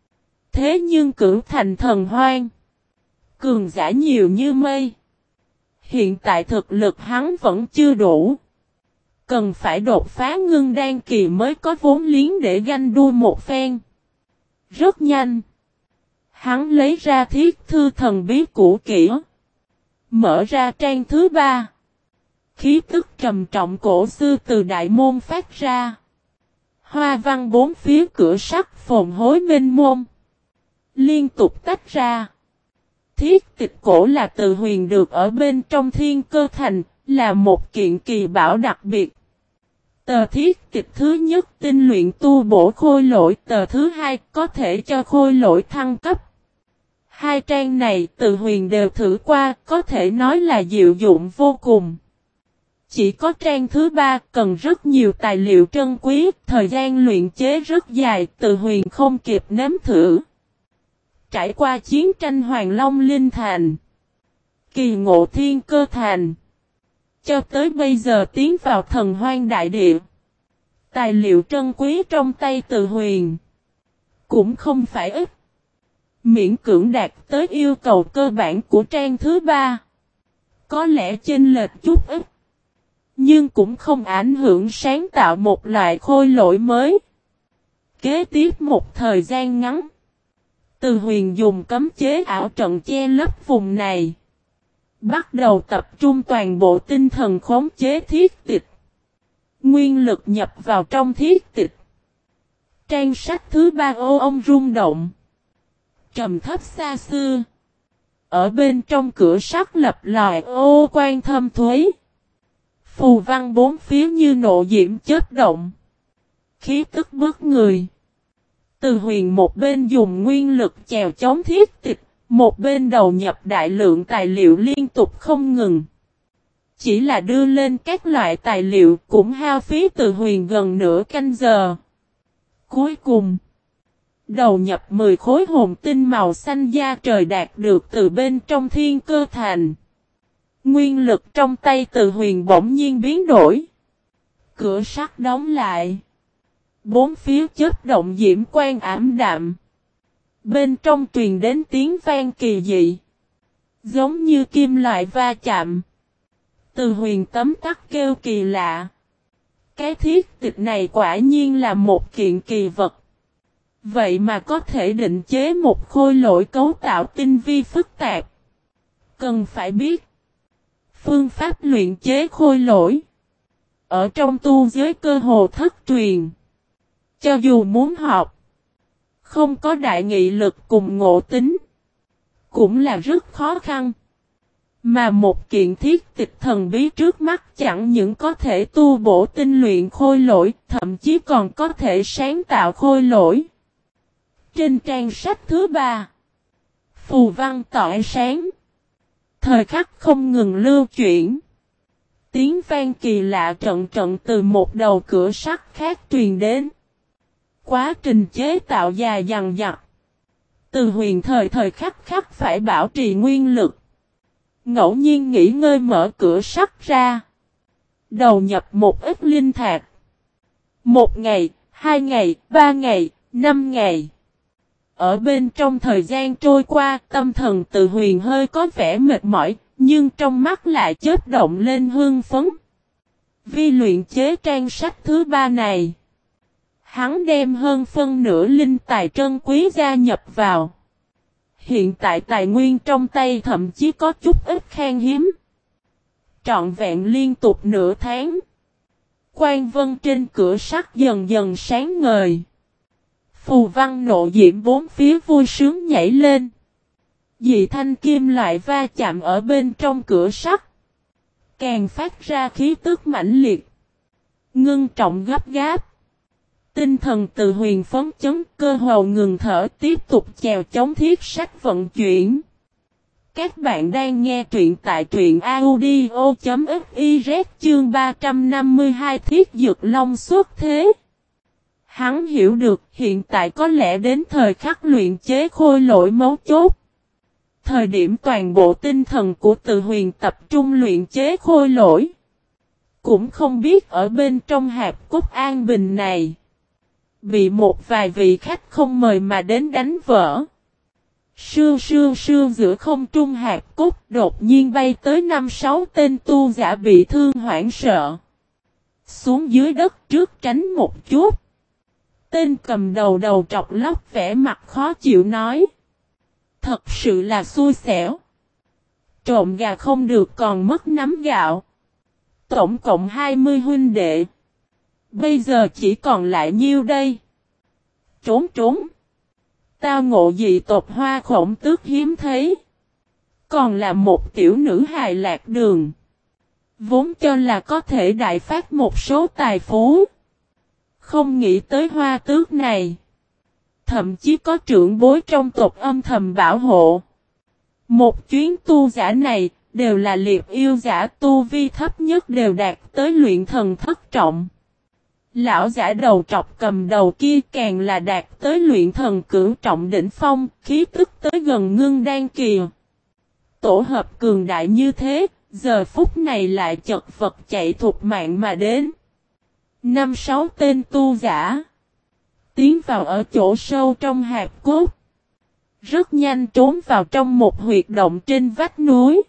Thế nhưng cửu thành thần hoang. Cường giả nhiều như mây. Hiện tại thực lực hắn vẫn chưa đủ. Cần phải đột phá ngưng đan kỳ mới có vốn liếng để ganh đua một phen. Rất nhanh. Hắn lấy ra thiết thư thần bí cũ kỹ. Mở ra trang thứ ba. Khí tức trầm trọng cổ xưa từ đại môn phát ra. Hoa văn bốn phía cửa sắt phồn hối mênh mông. Liên tục tách ra. Thiết tịch cổ là từ huyền được ở bên trong thiên cơ thành, là một kiện kỳ bảo đặc biệt. Tờ thiết tịch thứ nhất tinh luyện tu bổ khôi lỗi, tờ thứ hai có thể cho khôi lỗi thăng cấp. Hai trang này từ huyền đều thử qua, có thể nói là diệu dụng vô cùng. Chỉ có trang thứ ba cần rất nhiều tài liệu trân quý, thời gian luyện chế rất dài, từ huyền không kịp nếm thử. Trải qua chiến tranh Hoàng Long Linh Thành, kỳ ngộ thiên cơ thành, cho tới bây giờ tiến vào thần hoang đại địa. Tài liệu trân quý trong tay từ huyền cũng không phải ít. Miễn cưỡng đạt tới yêu cầu cơ bản của trang thứ ba. Có lẽ chênh lệch chút ít. Nhưng cũng không ảnh hưởng sáng tạo một loại khôi lỗi mới. Kế tiếp một thời gian ngắn. Từ huyền dùng cấm chế ảo trận che lấp vùng này. Bắt đầu tập trung toàn bộ tinh thần khống chế thiết tịch. Nguyên lực nhập vào trong thiết tịch. Trang sách thứ ba ô ông rung động. Trầm thấp xa xưa. Ở bên trong cửa sắt lập lòi ô quan thâm thuế. Phù văn bốn phía như nộ diễm chớp động. Khí tức bức người. Từ huyền một bên dùng nguyên lực chèo chống thiết tịch. Một bên đầu nhập đại lượng tài liệu liên tục không ngừng. Chỉ là đưa lên các loại tài liệu cũng hao phí từ huyền gần nửa canh giờ. Cuối cùng, đầu nhập mười khối hồn tinh màu xanh da trời đạt được từ bên trong thiên cơ thành. Nguyên lực trong tay từ huyền bỗng nhiên biến đổi. Cửa sắt đóng lại. Bốn phía chớp động diễm quang ảm đạm. Bên trong truyền đến tiếng vang kỳ dị. Giống như kim loại va chạm. Từ huyền tấm tắc kêu kỳ lạ. Cái thiết tịch này quả nhiên là một kiện kỳ vật. Vậy mà có thể định chế một khôi lỗi cấu tạo tinh vi phức tạp. Cần phải biết. Phương pháp luyện chế khôi lỗi. Ở trong tu giới cơ hồ thất truyền. Cho dù muốn học. Không có đại nghị lực cùng ngộ tính. Cũng là rất khó khăn. Mà một kiện thiết tịch thần bí trước mắt chẳng những có thể tu bổ tinh luyện khôi lỗi, thậm chí còn có thể sáng tạo khôi lỗi. Trên trang sách thứ ba, phù văn tỏa sáng. Thời khắc không ngừng lưu chuyển. Tiếng vang kỳ lạ trận trận từ một đầu cửa sắt khác truyền đến. Quá trình chế tạo dài dằng dặc. Từ huyền thời thời khắc khắc phải bảo trì nguyên lực. Ngẫu nhiên nghỉ ngơi mở cửa sắt ra. Đầu nhập một ít linh thạch. Một ngày, hai ngày, ba ngày, năm ngày. Ở bên trong thời gian trôi qua, tâm thần từ huyền hơi có vẻ mệt mỏi, nhưng trong mắt lại chớp động lên hương phấn. Vì luyện chế trang sách thứ ba này, hắn đem hơn phân nửa linh tài trân quý gia nhập vào. Hiện tại tài nguyên trong tay thậm chí có chút ít khan hiếm. Trọn vẹn liên tục nửa tháng. Quan vân trên cửa sắt dần dần sáng ngời. Phù văn nộ diễm bốn phía vui sướng nhảy lên. Dị thanh kim loại va chạm ở bên trong cửa sắt. Càng phát ra khí tức mãnh liệt. Ngưng trọng gấp gáp. Tinh thần từ huyền phấn chấn cơ hồ ngừng thở tiếp tục chèo chống thiết sách vận chuyển. Các bạn đang nghe truyện tại truyện audio.fiz chương ba trăm năm mươi hai Thiết Dược Long xuất thế. Hắn hiểu được hiện tại có lẽ đến thời khắc luyện chế khôi lỗi mấu chốt. Thời điểm toàn bộ tinh thần của Từ Huyền tập trung luyện chế khôi lỗi. Cũng không biết ở bên trong hạp cốt an bình này. Bị một vài vị khách không mời mà đến đánh vỡ. Sưu sưu sưu giữa không trung hạp cốt đột nhiên bay tới năm sáu tên tu giả bị thương hoảng sợ. Xuống dưới đất trước tránh một chút. Tên cầm đầu đầu trọc lóc vẻ mặt khó chịu nói. Thật sự là xui xẻo. Trộm gà không được còn mất nắm gạo. Tổng cộng hai mươi huynh đệ. Bây giờ chỉ còn lại nhiêu đây? Trốn trốn. Tao ngộ dị tộc Hoa Khổng Tước hiếm thấy. Còn là một tiểu nữ hài lạc đường. Vốn cho là có thể đại phát một số tài phú. Không nghĩ tới Hoa Tước này. Thậm chí có trưởng bối trong tộc âm thầm bảo hộ. Một chuyến tu giả này đều là liệp yêu giả tu vi thấp nhất đều đạt tới luyện thần thất trọng. Lão giả đầu trọc cầm đầu kia càng là đạt tới luyện thần cửu trọng đỉnh phong, khí tức tới gần ngưng đan kỳ. Tổ hợp cường đại như thế, giờ phút này lại chật vật chạy thục mạng mà đến. Năm sáu tên tu giả tiến vào ở chỗ sâu trong hạp cốt. Rất nhanh trốn vào trong một huyệt động trên vách núi.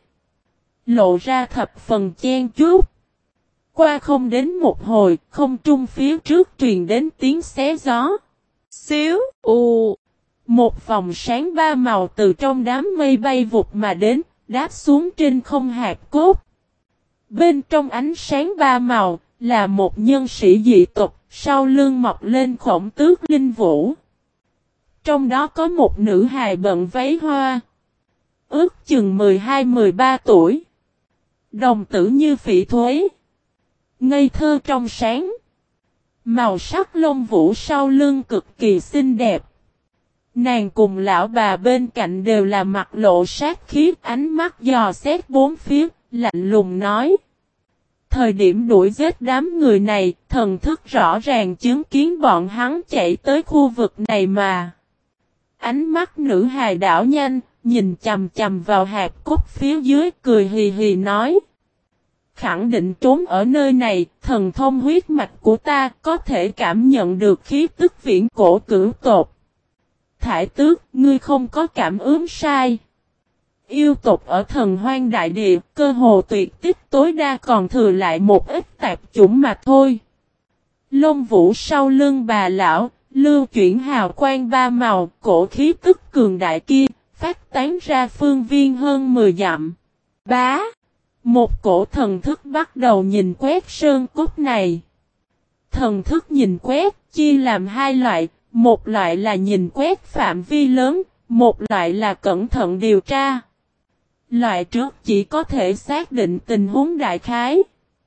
Lộ ra thập phần chen chúc. Qua không đến một hồi, không trung phía trước truyền đến tiếng xé gió. Xíu, u. Một vòng sáng ba màu từ trong đám mây bay vụt mà đến, đáp xuống trên không hạp cốt. Bên trong ánh sáng ba màu, là một nhân sĩ dị tộc, sau lưng mọc lên khổng tước linh vũ. Trong đó có một nữ hài bận váy hoa. Ước chừng mười hai mười ba tuổi. Đồng tử như phỉ thúy. Ngây thơ trong sáng. Màu sắc lông vũ sau lưng cực kỳ xinh đẹp. Nàng cùng lão bà bên cạnh đều là mặt lộ sát khí, ánh mắt dò xét bốn phía, lạnh lùng nói. Thời điểm đuổi giết đám người này, thần thức rõ ràng chứng kiến bọn hắn chạy tới khu vực này mà. Ánh mắt nữ hài đảo nhanh, nhìn chầm chầm vào hạp cốt phía dưới, cười hì hì nói. Khẳng định trốn ở nơi này, thần thông huyết mạch của ta có thể cảm nhận được khí tức viễn cổ cửu tộc. Thải tước, ngươi không có cảm ứng sai. Yêu tộc ở thần hoang đại địa, cơ hồ tuyệt tích tối đa còn thừa lại một ít tạp chủng mà thôi. Lông vũ sau lưng bà lão, lưu chuyển hào quang ba màu, cổ khí tức cường đại kia, phát tán ra phương viên hơn mười dặm. Bá! Một cổ thần thức bắt đầu nhìn quét sơn cốt này. Thần thức nhìn quét, chia làm hai loại, một loại là nhìn quét phạm vi lớn, một loại là cẩn thận điều tra. Loại trước chỉ có thể xác định tình huống đại khái.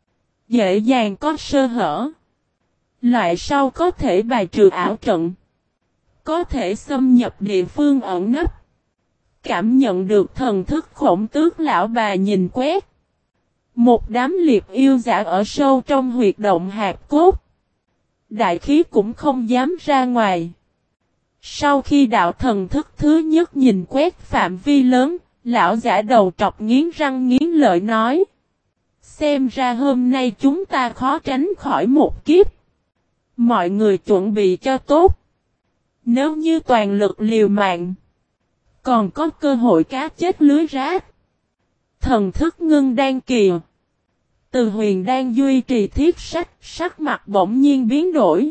Dễ dàng có sơ hở. Loại sau có thể bài trừ ảo trận. Có thể xâm nhập địa phương ẩn nấp. Cảm nhận được thần thức khổng tước lão bà nhìn quét. Một đám liệp yêu giả ở sâu trong huyệt động hạp cốt. Đại khí cũng không dám ra ngoài. Sau khi đạo thần thức thứ nhất nhìn quét phạm vi lớn, lão giả đầu trọc nghiến răng nghiến lợi nói. Xem ra hôm nay chúng ta khó tránh khỏi một kiếp. Mọi người chuẩn bị cho tốt. Nếu như toàn lực liều mạng, còn có cơ hội cá chết lưới rách. Thần thức ngưng đan kỳ. Từ Huyền đang duy trì thiết sách, sắc mặt bỗng nhiên biến đổi.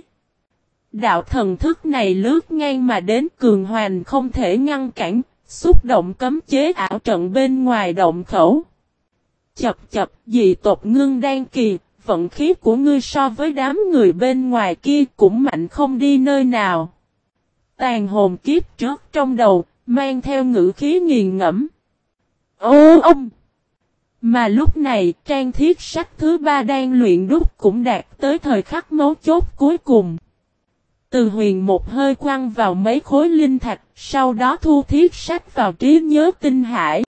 Đạo thần thức này lướt ngang mà đến cường hoành không thể ngăn cản, xúc động cấm chế ảo trận bên ngoài động khẩu. Chập chập dị tộc ngưng đan kỳ, vận khí của ngươi so với đám người bên ngoài kia cũng mạnh không đi nơi nào. Tàn hồn kiếp trước trong đầu, mang theo ngữ khí nghiền ngẫm. Ô ông! Mà lúc này, trang thiết sách thứ ba đang luyện đúc cũng đạt tới thời khắc mấu chốt cuối cùng. Từ Huyền một hơi quăng vào mấy khối linh thạch, sau đó thu thiết sách vào trí nhớ tinh hải.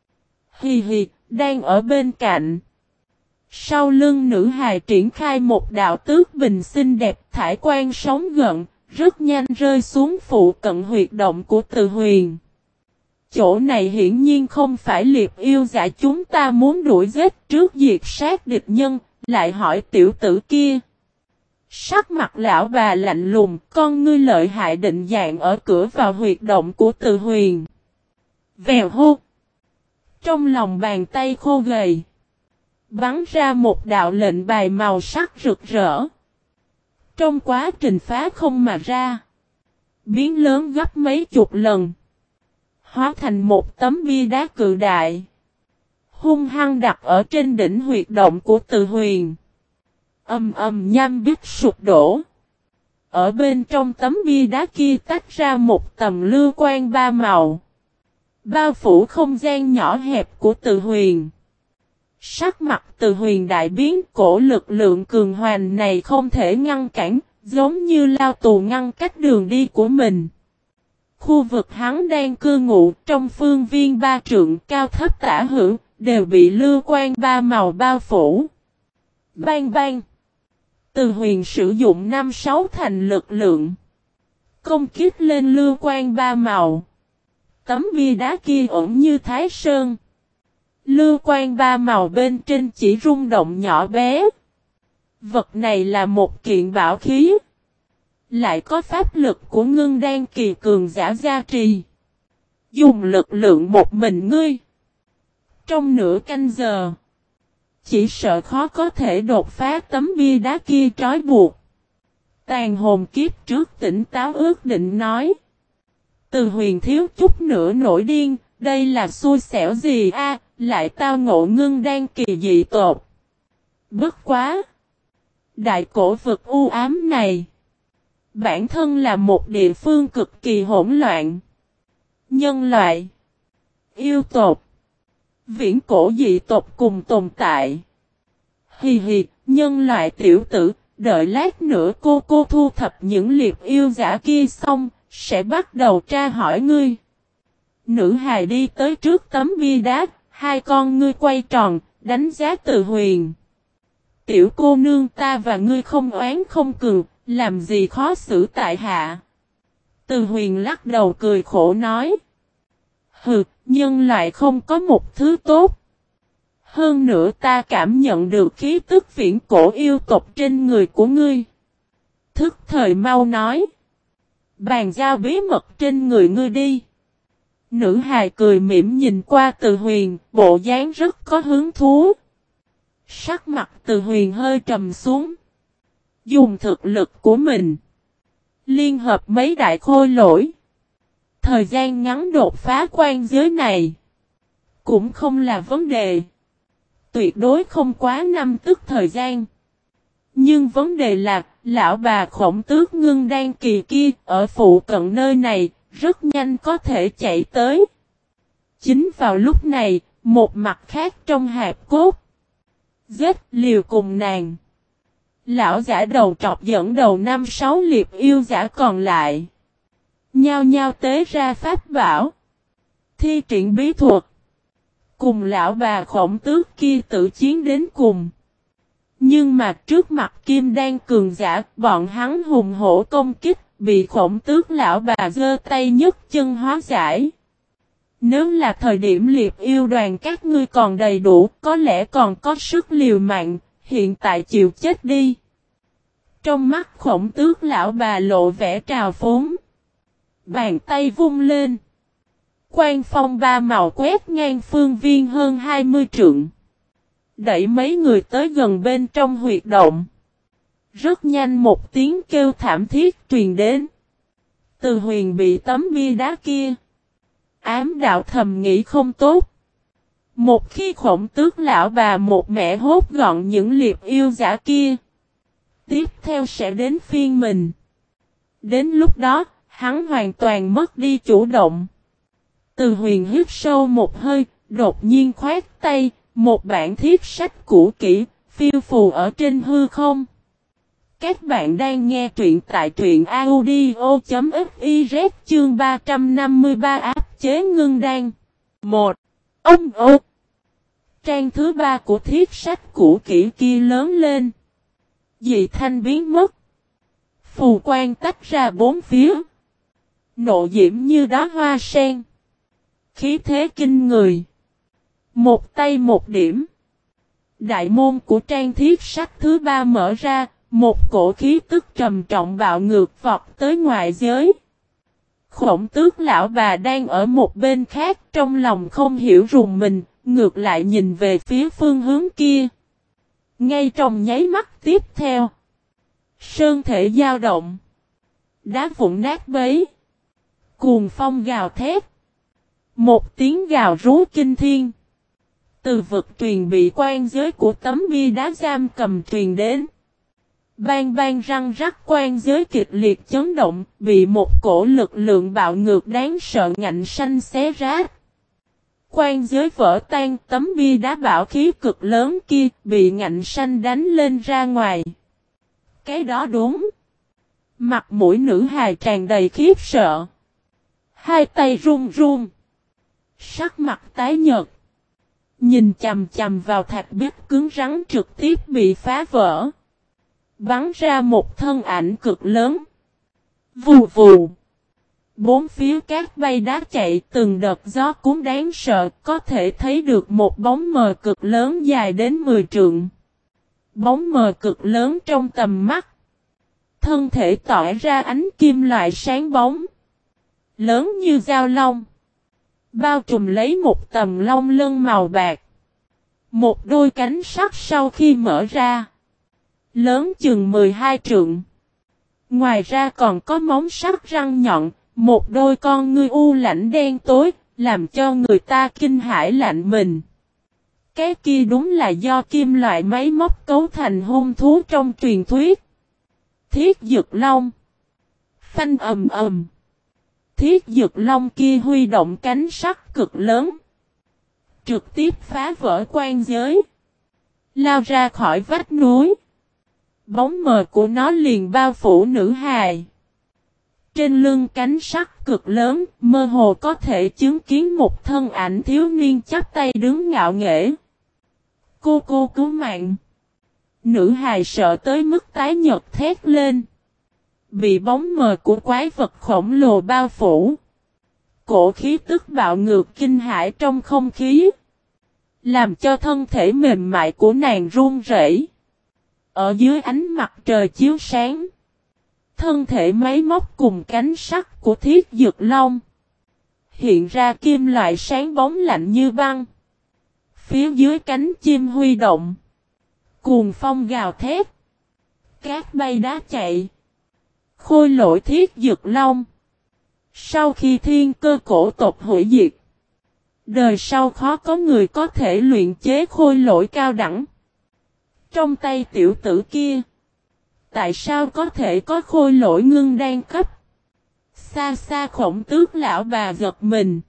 Hì hì, đang ở bên cạnh. Sau lưng nữ hài triển khai một đạo tước bình xinh đẹp thải quan sóng gợn, rất nhanh rơi xuống phụ cận huyệt động của Từ Huyền. Chỗ này hiển nhiên không phải liệp yêu giả chúng ta muốn đuổi giết trước diệt sát địch nhân, lại hỏi tiểu tử kia. Sắc mặt lão bà lạnh lùng, con ngươi lợi hại định dạng ở cửa vào huyệt động của Từ Huyền. Vèo hô! Trong lòng bàn tay khô gầy, bắn ra một đạo lệnh bài màu sắc rực rỡ. Trong quá trình phá không mà ra, biến lớn gấp mấy chục lần, hóa thành một tấm bia đá cự đại, hung hăng đặt ở trên đỉnh huyệt động của Từ Huyền. Ầm ầm nham bích sụp đổ. Ở bên trong tấm bia đá kia tách ra một tầm lưu quang ba màu, bao phủ không gian nhỏ hẹp của Từ Huyền. Sắc mặt Từ Huyền đại biến, cổ lực lượng cường hoành này không thể ngăn cản, giống như lao tù ngăn cách đường đi của mình. Khu vực hắn đang cư ngụ trong phương viên ba trượng cao thấp tả hữu, đều bị lưu quang ba màu bao phủ. Bang bang! Từ Huyền sử dụng năm sáu thành lực lượng, công kích lên lưu quang ba màu. Tấm bia đá kia ẩn như thái sơn. Lưu quang ba màu bên trên chỉ rung động nhỏ bé. Vật này là một kiện bảo khí, lại có pháp lực của ngưng đan kỳ cường giả gia trì. Dùng lực lượng một mình ngươi, trong nửa canh giờ, chỉ sợ khó có thể đột phá tấm bia đá kia trói buộc. Tàn hồn kiếp trước tỉnh táo ước định nói. Từ Huyền thiếu chút nữa nổi điên, đây là xui xẻo gì a, lại tao ngộ ngưng đan kỳ dị tột. Bất quá! Đại cổ vực u ám này, bản thân là một địa phương cực kỳ hỗn loạn. Nhân loại, yêu tộc, viễn cổ dị tộc cùng tồn tại. Hì hì, nhân loại tiểu tử, đợi lát nữa cô cô thu thập những liệp yêu giả kia xong, sẽ bắt đầu tra hỏi ngươi. Nữ hài đi tới trước tấm bia đá, hai con ngươi quay tròn, đánh giá Từ Huyền. Tiểu cô nương ta và ngươi không oán không cừu, làm gì khó xử tại hạ. Từ Huyền lắc đầu cười khổ nói. Hừ, nhân loại không có một thứ tốt. Hơn nữa ta cảm nhận được khí tức viễn cổ yêu tộc trên người của ngươi. Thức thời mau nói. Bàn giao bí mật trên người ngươi đi. Nữ hài cười mỉm nhìn qua Từ Huyền, bộ dáng rất có hứng thú. Sắc mặt Từ Huyền hơi trầm xuống. Dùng thực lực của mình, liên hợp mấy đại khôi lỗi, thời gian ngắn đột phá quan giới này cũng không là vấn đề. Tuyệt đối không quá năm tức thời gian. Nhưng vấn đề là, lão bà Khổng Tước ngưng đan kỳ kia ở phụ cận nơi này, rất nhanh có thể chạy tới. Chính vào lúc này, một mặt khác trong hạp cốt, giết liều cùng nàng. Lão giả đầu trọc dẫn đầu năm sáu liệp yêu giả còn lại, nhao nhao tế ra pháp bảo, thi triển bí thuật, cùng lão bà Khổng Tước kia tự chiến đến cùng. Nhưng mà trước mặt Kim Đan cường giả, bọn hắn hùng hổ công kích, bị Khổng Tước lão bà giơ tay nhấc chân hóa giải. Nếu là thời điểm liệp yêu đoàn các ngươi còn đầy đủ, có lẽ còn có sức liều mạng, hiện tại chịu chết đi. Trong mắt Khổng Tước lão bà lộ vẻ trào phúng. Bàn tay vung lên, quang phong ba màu quét ngang phương viên hơn hai mươi trượng, đẩy mấy người tới gần bên trong huyệt động. Rất nhanh một tiếng kêu thảm thiết truyền đến. Từ Huyền bị tấm bia đá kia, ám đạo thầm nghĩ không tốt. Một khi Khổng Tước lão bà một mẹ hốt gọn những liệp yêu giả kia, tiếp theo sẽ đến phiên mình. Đến lúc đó, hắn hoàn toàn mất đi chủ động. Từ Huyền hít sâu một hơi, đột nhiên khoát tay, một bản thiết sách cũ kỹ, phiêu phù ở trên hư không. Các bạn đang nghe truyện tại truyện audio.fiz chương ba trăm năm mươi ba áp chế ngưng đan. một. Ông ô! Trang thứ ba của thiết sách cũ kỹ kia lớn lên. Dị thanh biến mất. Phù quang tách ra bốn phía. Nộ diễm như đóa hoa sen. Khí thế kinh người. Một tay một điểm. Đại môn của trang thiết sách thứ ba mở ra. Một cổ khí tức trầm trọng bạo ngược vọt tới ngoại giới. Khổng Tước lão bà đang ở một bên khác, trong lòng không hiểu rùng mình, ngược lại nhìn về phía phương hướng kia. Ngay trong nháy mắt tiếp theo, sơn thể dao động, đá vụn nát bấy, cuồng phong gào thét, một tiếng gào rú kinh thiên, từ vực truyền bị quan giới của tấm bia đá giam cầm truyền đến. Bang bang răng rắc quan giới kịch liệt chấn động, bị một cổ lực lượng bạo ngược đáng sợ ngạnh xanh xé rách. Quan giới vỡ tan, tấm bia đá bạo khí cực lớn kia bị ngạnh xanh đánh lên ra ngoài. Cái đó đúng. Mặt mũi nữ hài tràn đầy khiếp sợ. Hai tay run run. Sắc mặt tái nhợt. Nhìn chằm chằm vào thạch bích cứng rắn trực tiếp bị phá vỡ. Bắn ra một thân ảnh cực lớn. Vù vù. Bốn phía cát bay đá chạy, từng đợt gió cuốn đáng sợ, có thể thấy được một bóng mờ cực lớn dài đến mười trượng. Bóng mờ cực lớn trong tầm mắt. Thân thể tỏa ra ánh kim loại sáng bóng. Lớn như dao long. Bao trùm lấy một tầm long lân màu bạc. Một đôi cánh sắt sau khi mở ra. Lớn chừng mười hai trượng. Ngoài ra còn có móng sắc răng nhọn, một đôi con ngươi u lãnh đen tối, làm cho người ta kinh hãi lạnh mình. Cái kia đúng là do kim loại máy móc cấu thành hung thú trong truyền thuyết. Thiết Dực Long. Phanh ầm ầm. Thiết Dực Long kia huy động cánh sắt cực lớn. Trực tiếp phá vỡ quan giới. Lao ra khỏi vách núi. Bóng mờ của nó liền bao phủ nữ hài. Trên lưng cánh sắt cực lớn, mơ hồ có thể chứng kiến một thân ảnh thiếu niên chắp tay đứng ngạo nghễ. Cô cô cứu mạng. Nữ hài sợ tới mức tái nhợt thét lên. Bị bóng mờ của quái vật khổng lồ bao phủ. Cổ khí tức bạo ngược kinh hãi trong không khí. Làm cho thân thể mềm mại của nàng run rẩy. Ở dưới ánh mặt trời chiếu sáng. Thân thể máy móc cùng cánh sắt của Thiết Dực Long. Hiện ra kim loại sáng bóng lạnh như băng. Phía dưới cánh chim huy động. Cuồng phong gào thét. Cát bay đá chạy. Khôi lỗi Thiết Dực Long. Sau khi thiên cơ cổ tộc hủy diệt. Đời sau khó có người có thể luyện chế khôi lỗi cao đẳng. Trong tay tiểu tử kia. Tại sao có thể có khôi lỗi ngưng đan cấp? Xa xa Khổng Tước lão bà giật mình.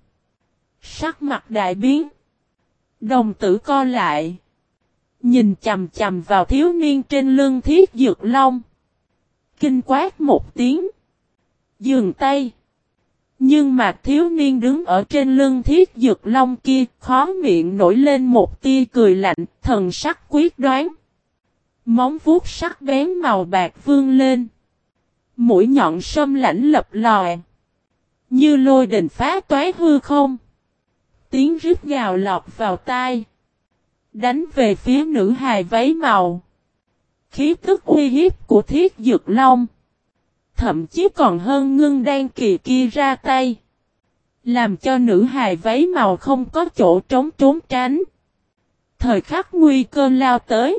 Sắc mặt đại biến. Đồng tử co lại. Nhìn chầm chầm vào thiếu niên trên lưng Thiết Dực Long. Kinh quát một tiếng. Dừng tay. Nhưng mà thiếu niên đứng ở trên lưng Thiết Dực Long kia, khó miệng nổi lên một tia cười lạnh, thần sắc quyết đoán. Móng vuốt sắc bén màu bạc vươn lên. Mũi nhọn sâm lãnh lập lòi. Như lôi đình phá toái hư không. Tiếng rít gào lọt vào tai. Đánh về phía nữ hài váy màu. Khí tức uy hiếp của Thiết Dực Long. Thậm chí còn hơn ngưng đan kỳ kia ra tay. Làm cho nữ hài váy màu không có chỗ trống trốn tránh. Thời khắc nguy cơ lao tới.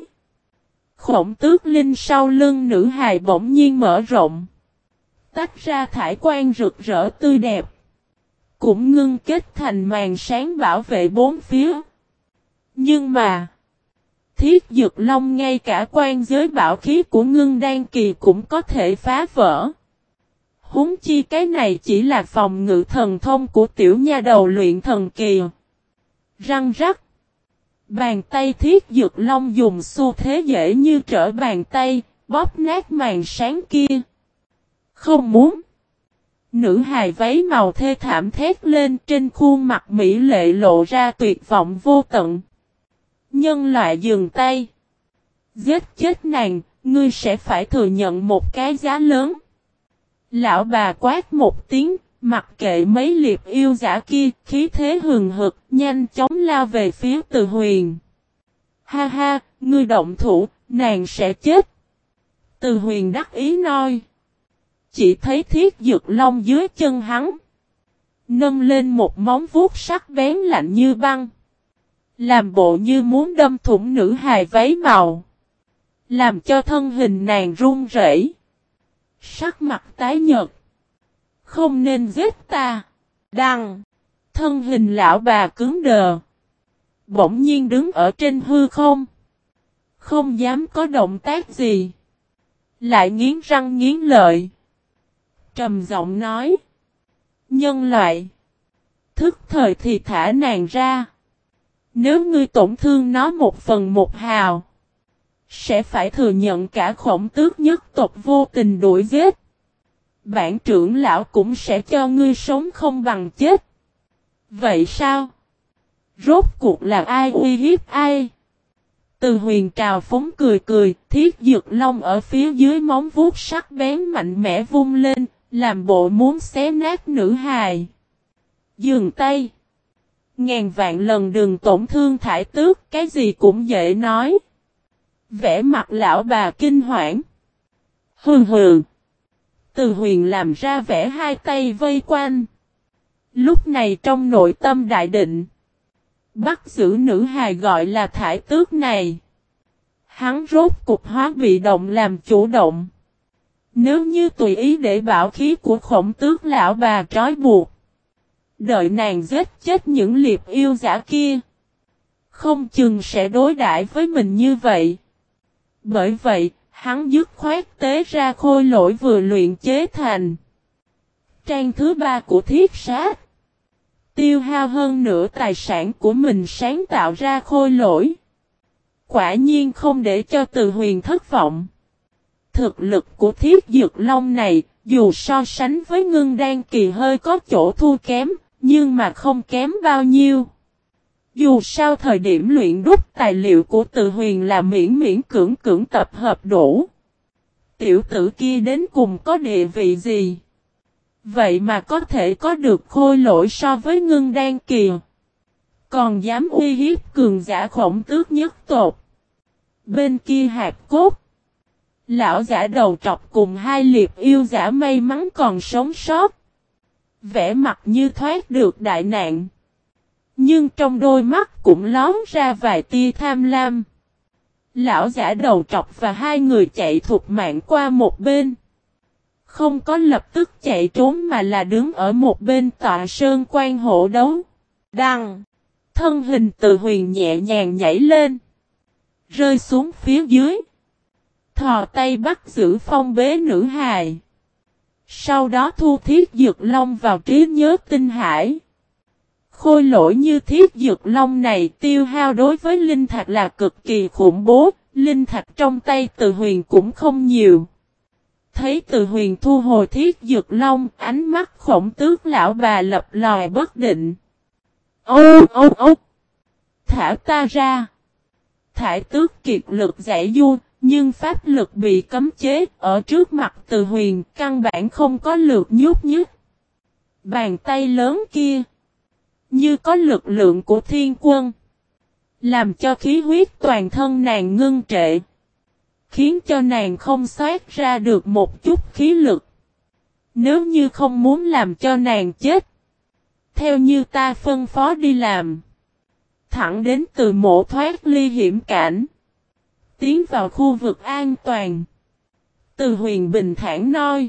Khổng Tước Linh sau lưng nữ hài bỗng nhiên mở rộng. Tách ra thải quang rực rỡ tươi đẹp. Cũng ngưng kết thành màn sáng bảo vệ bốn phía. Nhưng mà, Thiết Dực Long ngay cả quan giới bảo khí của Ngưng Đan Kỳ cũng có thể phá vỡ. Huống chi cái này chỉ là phòng ngự thần thông của tiểu nha đầu luyện thần kỳ. Răng rắc. Bàn tay Thiết Dực Long dùng xu thế dễ như trở bàn tay, bóp nát màn sáng kia. Không muốn. Nữ hài váy màu thê thảm thét lên, trên khuôn mặt mỹ lệ lộ ra tuyệt vọng vô tận. Nhân loại dừng tay. Giết chết nàng, ngươi sẽ phải thừa nhận một cái giá lớn. Lão bà quát một tiếng, mặc kệ mấy liệp yêu giả kia, khí thế hừng hực, nhanh chóng lao về phía Từ Huyền. Ha ha, ngươi động thủ, nàng sẽ chết. Từ Huyền đắc ý nói. Chỉ thấy Thiết Dực Long dưới chân hắn. Nâng lên một móng vuốt sắc bén lạnh như băng. Làm bộ như muốn đâm thủng nữ hài váy màu. Làm cho thân hình nàng run rẩy. Sắc mặt tái nhợt. Không nên giết ta. Đăng. Thân hình lão bà cứng đờ. Bỗng nhiên đứng ở trên hư không. Không dám có động tác gì. Lại nghiến răng nghiến lợi. Trầm giọng nói. Nhân loại. Thức thời thì thả nàng ra. Nếu ngươi tổn thương nó một phần một hào. Sẽ phải thừa nhận cả Khổng Tước nhất tộc vô tình đuổi giết. Bản trưởng lão cũng sẽ cho ngươi sống không bằng chết. Vậy sao? Rốt cuộc là ai uy hiếp ai? Từ Huyền trào phúng cười cười, Thiết Dực Long ở phía dưới móng vuốt sắc bén mạnh mẽ vung lên, làm bộ muốn xé nát nữ hài. Dừng tay. Ngàn vạn lần đừng tổn thương Thải Tước, cái gì cũng dễ nói. Vẻ mặt lão bà kinh hoảng. Hừ hừ. Từ Huyền làm ra vẻ hai tay vây quanh. Lúc này trong nội tâm đại định. Bắt giữ nữ hài gọi là Thải Tước này. Hắn rốt cục hóa bị động làm chủ động. Nếu như tùy ý để bảo khí của Khổng Tước lão bà trói buộc. Đợi nàng giết chết những liệp yêu giả kia. Không chừng sẽ đối đãi với mình như vậy. Bởi vậy, hắn dứt khoát tế ra khôi lỗi vừa luyện chế thành. Trang thứ ba của thiết sát. Tiêu hao hơn nửa tài sản của mình sáng tạo ra khôi lỗi. Quả nhiên không để cho Từ Huyền thất vọng. Thực lực của Thiết Dực Long này, dù so sánh với Ngưng Đan Kỳ hơi có chỗ thua kém, nhưng mà không kém bao nhiêu. Dù sao thời điểm luyện đúc tài liệu của Từ Huyền là miễn miễn cưỡng cưỡng tập hợp đủ. Tiểu tử kia đến cùng có địa vị gì? Vậy mà có thể có được khôi lỗi so với Ngưng Đan Kỳ. Còn dám uy hiếp cường giả Khổng Tước nhất tộc. Bên kia hạt cốt. Lão giả đầu trọc cùng hai liệp yêu giả may mắn còn sống sót. Vẻ mặt như thoát được đại nạn. Nhưng trong đôi mắt cũng lóm ra vài tia tham lam. Lão giả đầu trọc và hai người chạy thục mạng qua một bên. Không có lập tức chạy trốn mà là đứng ở một bên tọa sơn quan hộ đấu. Đăng. Thân hình Từ Huyền nhẹ nhàng nhảy lên. Rơi xuống phía dưới. Thò tay bắt giữ phong bế nữ hài. Sau đó thu Thiết Dực Long vào trí nhớ tinh hải. Khôi lỗi như Thiết Dực Long này tiêu hao đối với linh thạch là cực kỳ khủng bố. Linh thạch trong tay Từ Huyền cũng không nhiều. Thấy Từ Huyền thu hồi Thiết Dực Long, ánh mắt Khổng Tước lão bà lập lòi bất định. Ô ô ô! Thả ta ra! Thải Tước kiệt lực giải du, nhưng pháp lực bị cấm chế ở trước mặt Từ Huyền, căn bản không có lượt nhúc nhích. Bàn tay lớn kia, như có lực lượng của thiên quân, làm cho khí huyết toàn thân nàng ngưng trệ, khiến cho nàng không xoát ra được một chút khí lực. Nếu như không muốn làm cho nàng chết, theo như ta phân phó đi làm, thẳng đến từ mộ thoát ly hiểm cảnh, tiến vào khu vực an toàn. Từ Huyền bình thản nói,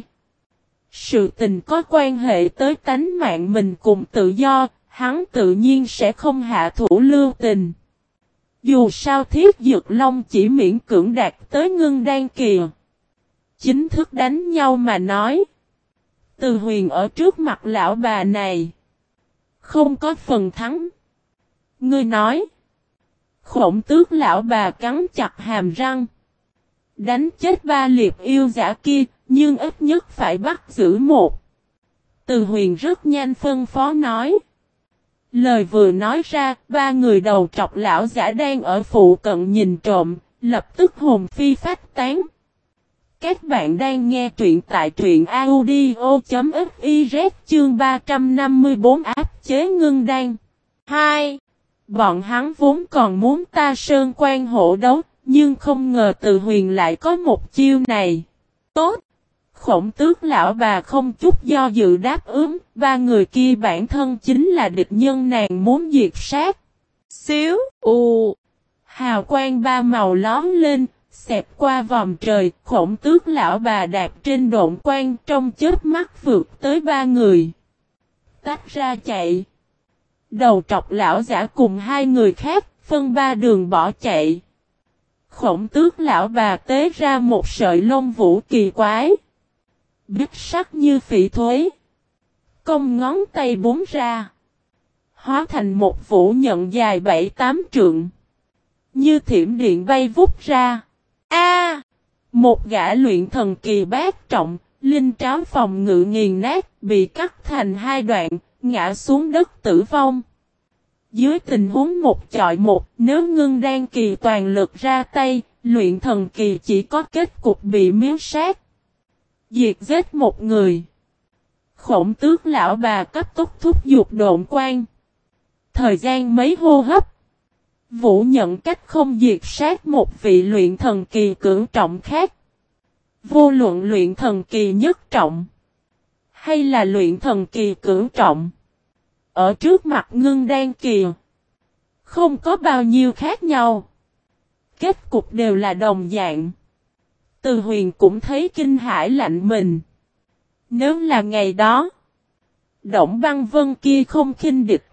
sự tình có quan hệ tới tánh mạng mình cùng tự do, hắn tự nhiên sẽ không hạ thủ lưu tình. Dù sao Thiết Dược Long chỉ miễn cưỡng đạt tới ngưng đan kỳ. Chính thức đánh nhau mà nói. Từ Huyền ở trước mặt lão bà này. Không có phần thắng. Ngươi nói. Khổng Tước lão bà cắn chặt hàm răng. Đánh chết ba liệp yêu giả kia, nhưng ít nhất phải bắt giữ một. Từ Huyền rất nhanh phân phó nói. Lời vừa nói ra, ba người đầu trọc lão giả đang ở phụ cận nhìn trộm, lập tức hồn phi phách tán. Các bạn đang nghe truyện tại truyện audio.fiz chương ba trăm năm mươi tư áp chế ngưng đan. hai. Bọn hắn vốn còn muốn ta sơn quan hổ đấu, nhưng không ngờ Từ Huyền lại có một chiêu này. Tốt! Khổng Tước lão bà không chút do dự đáp ứng, ba người kia bản thân chính là địch nhân nàng muốn diệt sát. Xíu, u, hào quang ba màu lóm lên, xẹp qua vòm trời, Khổng Tước lão bà đạp trên độn quang trong chớp mắt vượt tới ba người. Tách ra chạy. Đầu trọc lão giả cùng hai người khác, phân ba đường bỏ chạy. Khổng Tước lão bà tế ra một sợi lông vũ kỳ quái. Bích sắc như phỉ thối. Cong ngón tay búng ra. Hóa thành một vũ nhận dài bảy tám trượng. Như thiểm điện bay vút ra. A! Một gã luyện thần kỳ bát trọng, linh tráo phòng ngự nghiền nát, bị cắt thành hai đoạn, ngã xuống đất tử vong. Dưới tình huống một chọi một, nếu ngưng đan kỳ toàn lực ra tay, luyện thần kỳ chỉ có kết cục bị miếu sát. Diệt giết một người. Khổng Tước lão bà cấp tốc thúc giục độn quang. Thời gian mấy hô hấp. Vũ nhận cách không diệt sát một vị luyện thần kỳ cưỡng trọng khác. Vô luận luyện thần kỳ nhất trọng. Hay là luyện thần kỳ cưỡng trọng. Ở trước mặt ngưng đan kỳ. Không có bao nhiêu khác nhau. Kết cục đều là đồng dạng. Từ Huyền cũng thấy kinh hãi lạnh mình. Nếu là ngày đó. Động Băng Vân kia không khinh địch.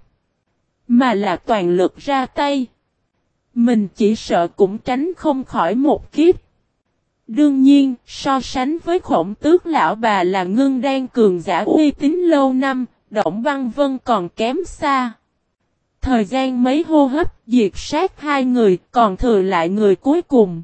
Mà là toàn lực ra tay. Mình chỉ sợ cũng tránh không khỏi một kiếp. Đương nhiên, so sánh với Khổng Tước lão bà là ngưng đan cường giả uy tín lâu năm, Động Băng Vân còn kém xa. Thời gian mấy hô hấp diệt sát hai người, còn thừa lại người cuối cùng.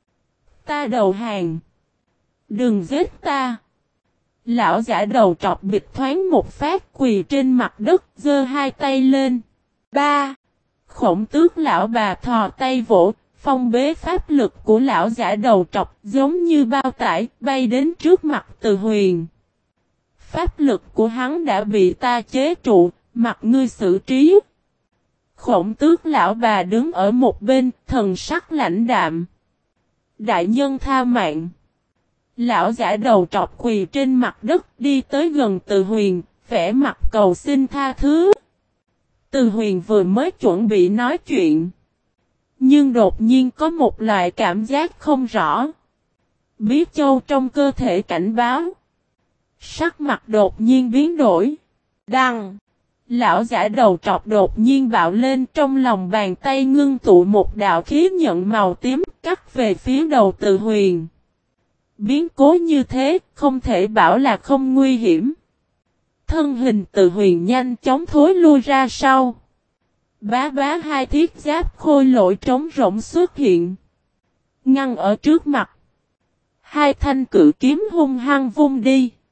Ta đầu hàng. Đừng giết ta. Lão giả đầu trọc bịch thoáng một phát quỳ trên mặt đất, giơ hai tay lên. Ba. Khổng Tước lão bà thò tay vỗ, phong bế pháp lực của lão giả đầu trọc giống như bao tải bay đến trước mặt Từ Huyền. Pháp lực của hắn đã bị ta chế trụ, mặt ngươi xử trí. Khổng Tước lão bà đứng ở một bên, thần sắc lãnh đạm. Đại nhân tha mạng. Lão giả đầu trọc quỳ trên mặt đất đi tới gần Từ Huyền, vẻ mặt cầu xin tha thứ. Từ Huyền vừa mới chuẩn bị nói chuyện. Nhưng đột nhiên có một loại cảm giác không rõ. Bí châu trong cơ thể cảnh báo. Sắc mặt đột nhiên biến đổi. Đăng. Lão giả đầu trọc đột nhiên bạo lên, trong lòng bàn tay ngưng tụ một đạo khí nhận màu tím cắt về phía đầu Từ Huyền. Biến cố như thế không thể bảo là không nguy hiểm. Thân hình Từ Huyền nhanh chóng thối lui ra sau. Bá bá hai thiết giáp khôi lỗi trống rỗng xuất hiện. Ngăn ở trước mặt. Hai thanh cự kiếm hung hăng vung đi.